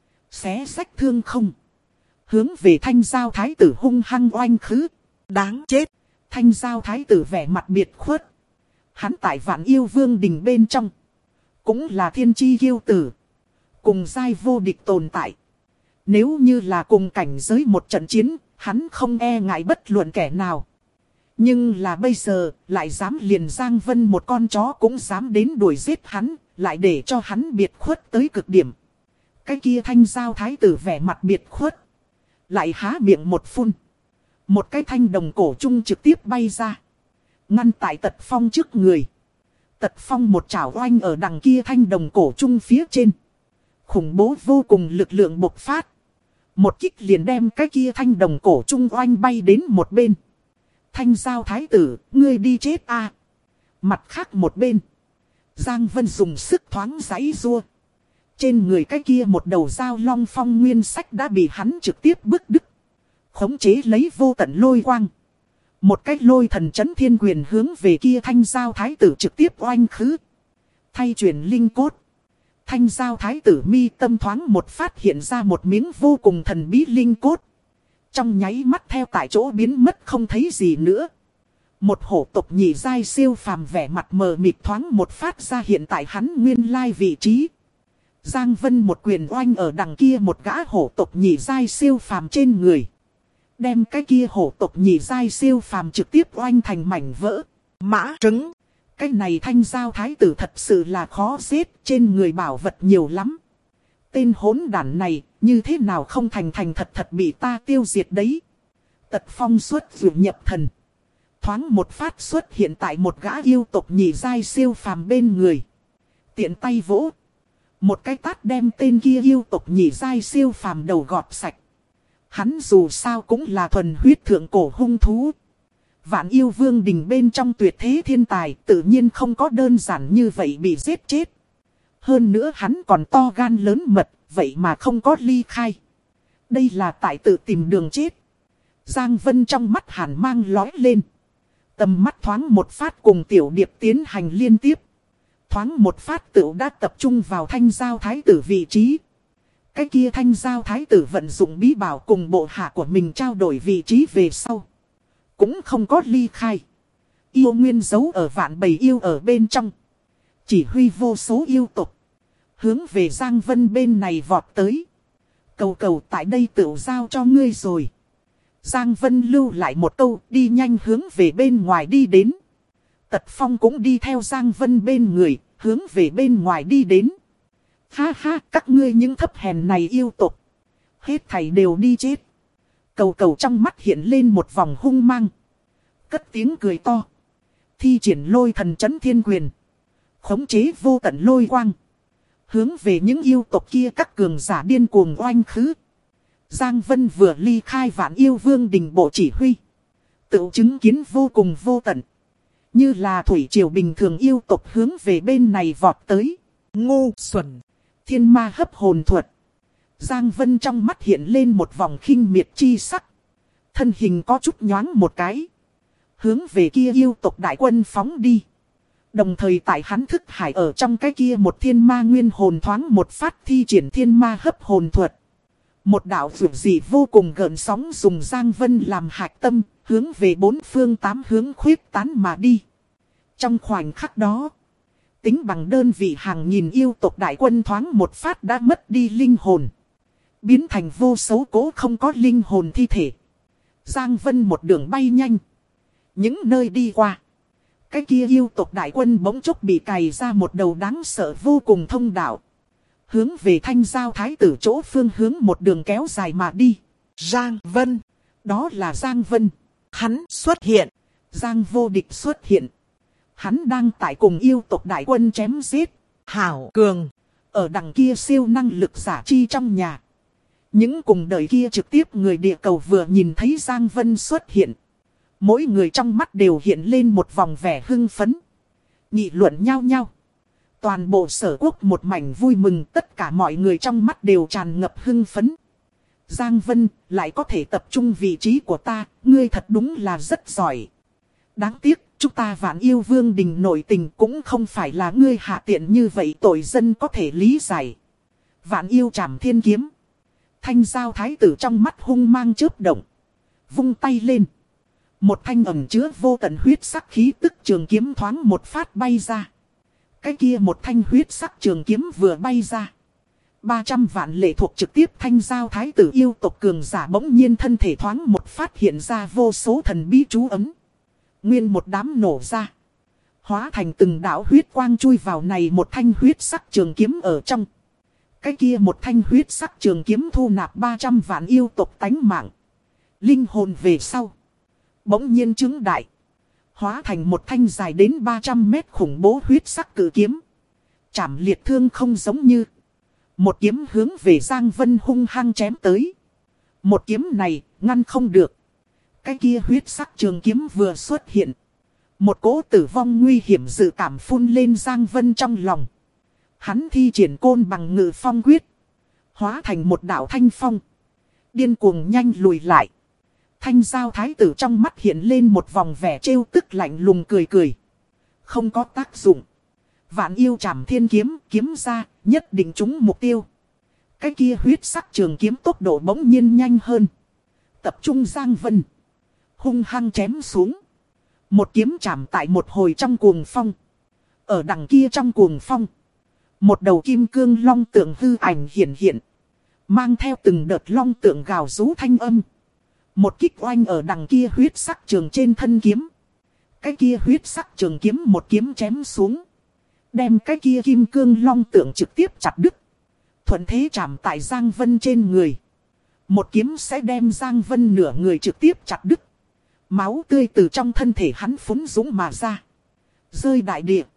Xé rách thương không. Hướng về Thanh Giao thái tử hung hăng oanh khứ. Đáng chết. Thanh Giao thái tử vẻ mặt biệt khuất. Hắn tại Vạn yêu vương đình bên trong. Cũng là thiên chi kiêu tử. Cùng giai vô địch tồn tại. Nếu như là cùng cảnh giới một trận chiến, hắn không e ngại bất luận kẻ nào. Nhưng là bây giờ, lại dám liền Giang Vân một con chó cũng dám đến đuổi giết hắn, lại để cho hắn biệt khuất tới cực điểm. Cái kia Thanh Giao thái tử vẻ mặt biệt khuất. Lại há miệng một phun. Một cái thanh đồng cổ trung trực tiếp bay ra. Ngăn tại Tật Phong trước người. Tật Phong một chảo oanh ở đằng kia thanh đồng cổ trung phía trên. Khủng bố vô cùng lực lượng bộc phát. Một kích liền đem cái kia thanh đồng cổ trung oanh bay đến một bên. Thanh Giao thái tử, ngươi đi chết a. Mặt khác một bên. Giang Vân dùng sức thoáng giãy giụa. Trên người cái kia một đầu giao long phong nguyên sách đã bị hắn trực tiếp bứt đứt. Khống chế lấy vô tận lôi quang. Một cái lôi thần chấn thiên quyền hướng về kia Thanh Giao thái tử trực tiếp oanh khứ. Thay chuyển linh cốt. Thanh Giao thái tử mi tâm thoáng một phát hiện ra một miếng vô cùng thần bí linh cốt. Trong nháy mắt theo tại chỗ biến mất không thấy gì nữa. Một hổ tộc nhị giai siêu phàm vẻ mặt mờ mịt thoáng một phát ra hiện tại hắn nguyên lai vị trí. Giang Vân một quyền oanh ở đằng kia một gã hổ tộc nhị giai siêu phàm trên người. Đem cái kia hổ tộc nhị giai siêu phàm trực tiếp oanh thành mảnh vỡ. Mã trứng. Cái này Thanh Giao thái tử thật sự là khó giết, trên người bảo vật nhiều lắm. Tên hỗn đản này, như thế nào không thành thật thật bị ta tiêu diệt đấy. Tật Phong xuất vượt nhập thần. Thoáng một phát xuất hiện tại một gã yêu tộc nhị giai siêu phàm bên người. Tiện tay vỗ. Một cái tát đem tên kia yêu tộc nhị giai siêu phàm đầu gọt sạch. Hắn dù sao cũng là thuần huyết thượng cổ hung thú. Vạn yêu vương đình bên trong tuyệt thế thiên tài tự nhiên không có đơn giản như vậy bị giết chết. Hơn nữa hắn còn to gan lớn mật, vậy mà không có ly khai. Đây là tại tự tìm đường chết. Giang Vân trong mắt hàn mang lóe lên. Tầm mắt thoáng một phát cùng Tiểu Điệp tiến hành liên tiếp. Thoáng một phát tựu đã tập trung vào Thanh Giao Thái tử vị trí. Cái kia Thanh Giao Thái tử vận dụng bí bảo cùng bộ hạ của mình trao đổi vị trí về sau. Cũng không có ly khai. Yêu nguyên giấu ở vạn bầy yêu ở bên trong. Chỉ huy vô số yêu tục. Hướng về Giang Vân bên này vọt tới. Cầu tại đây tựu giao cho ngươi rồi. Giang Vân lưu lại một câu, đi nhanh hướng về bên ngoài đi đến. Tật Phong cũng đi theo Giang Vân bên người, hướng về bên ngoài đi đến. Ha ha, các ngươi những thấp hèn này yêu tục. Hết thảy đều đi chết. Cầu trong mắt hiện lên một vòng hung mang. Cất tiếng cười to. Thi triển lôi thần chấn thiên quyền. Khống chế vô tận lôi quang. Hướng về những yêu tộc kia các cường giả điên cuồng oanh khứ. Giang Vân vừa ly khai Vạn Yêu Vương đình bộ chỉ huy. Tự chứng kiến vô cùng vô tận. Như là thủy triều bình thường yêu tộc hướng về bên này vọt tới. Ngu xuẩn. Thiên ma hấp hồn thuật. Giang Vân trong mắt hiện lên một vòng khinh miệt chi sắc. Thân hình có chút nhoáng một cái. Hướng về kia yêu tộc đại quân phóng đi. Đồng thời tại hắn thức hải ở trong cái kia một thiên ma nguyên hồn thoáng một phát thi triển thiên ma hấp hồn thuật. Một đạo vượt dị vô cùng gợn sóng dùng Giang Vân làm hạch tâm, hướng về bốn phương tám hướng khuyết tán mà đi. Trong khoảnh khắc đó, tính bằng đơn vị hàng nghìn yêu tộc đại quân thoáng một phát đã mất đi linh hồn. Biến thành vô số cố không có linh hồn thi thể. Giang Vân một đường bay nhanh. Những nơi đi qua. Cái kia yêu tộc đại quân bỗng chốc bị cày ra một đầu đáng sợ vô cùng thông đạo. Hướng về Thanh Giao Thái tử chỗ phương hướng một đường kéo dài mà đi. Giang Vân. Đó là Giang Vân. Hắn xuất hiện. Giang vô địch xuất hiện. Hắn đang tại cùng yêu tộc đại quân chém giết. Hảo cường. Ở đằng kia siêu năng lực giả chi trong nhà. Những cùng đời kia trực tiếp người địa cầu vừa nhìn thấy Giang Vân xuất hiện. Mỗi người trong mắt đều hiện lên một vòng vẻ hưng phấn. Nghị luận nhau nhau. Toàn bộ Sở Quốc một mảnh vui mừng, tất cả mọi người trong mắt đều tràn ngập hưng phấn. Giang Vân lại có thể tập trung vị trí của ta, ngươi thật đúng là rất giỏi. Đáng tiếc, chúng ta Vạn Yêu Vương đình nội tình cũng không phải là ngươi hạ tiện như vậy tội dân có thể lý giải. Vạn Yêu Trảm Thiên Kiếm. Thanh Giao Thái tử trong mắt hung mang chớp động. Vung tay lên. Một thanh ẩn chứa vô tận huyết sắc khí tức trường kiếm thoáng một phát bay ra. Cái kia một thanh huyết sắc trường kiếm vừa bay ra. 300 vạn lệ thuộc trực tiếp Thanh Giao Thái tử yêu tộc cường giả bỗng nhiên thân thể thoáng một phát hiện ra vô số thần bí chú ấm. Nguyên một đám nổ ra. Hóa thành từng đạo huyết quang chui vào này một thanh huyết sắc trường kiếm ở trong. Cái kia một thanh huyết sắc trường kiếm thu nạp 300 vạn yêu tộc tánh mạng. Linh hồn về sau. Bỗng nhiên chứng đại. Hóa thành một thanh dài đến 300 mét khủng bố huyết sắc cử kiếm. Chảm liệt thương không giống như. Một kiếm hướng về Giang Vân hung hăng chém tới. Một kiếm này ngăn không được. Cái kia huyết sắc trường kiếm vừa xuất hiện. Một cỗ tử vong nguy hiểm dự cảm phun lên Giang Vân trong lòng. Hắn thi triển côn bằng ngự phong quyết. Hóa thành một đạo thanh phong. Điên cuồng nhanh lùi lại. Thanh Giao Thái tử trong mắt hiện lên một vòng vẻ trêu tức lạnh lùng cười cười. Không có tác dụng. Vạn Yêu Trảm Thiên Kiếm kiếm ra nhất định trúng mục tiêu. Cái kia huyết sắc trường kiếm tốc độ bỗng nhiên nhanh hơn. Tập trung Giang Vân. Hung hăng chém xuống. Một kiếm chạm tại một hồi trong cuồng phong. Ở đằng kia trong cuồng phong. Một đầu kim cương long tượng hư ảnh hiện hiện. Mang theo từng đợt long tượng gào rú thanh âm. Một kích oanh ở đằng kia huyết sắc trường trên thân kiếm. Cái kia huyết sắc trường kiếm một kiếm chém xuống. Đem cái kia kim cương long tượng trực tiếp chặt đứt. Thuận thế chạm tại Giang Vân trên người. Một kiếm sẽ đem Giang Vân nửa người trực tiếp chặt đứt. Máu tươi từ trong thân thể hắn phúng dũng mà ra. Rơi đại địa.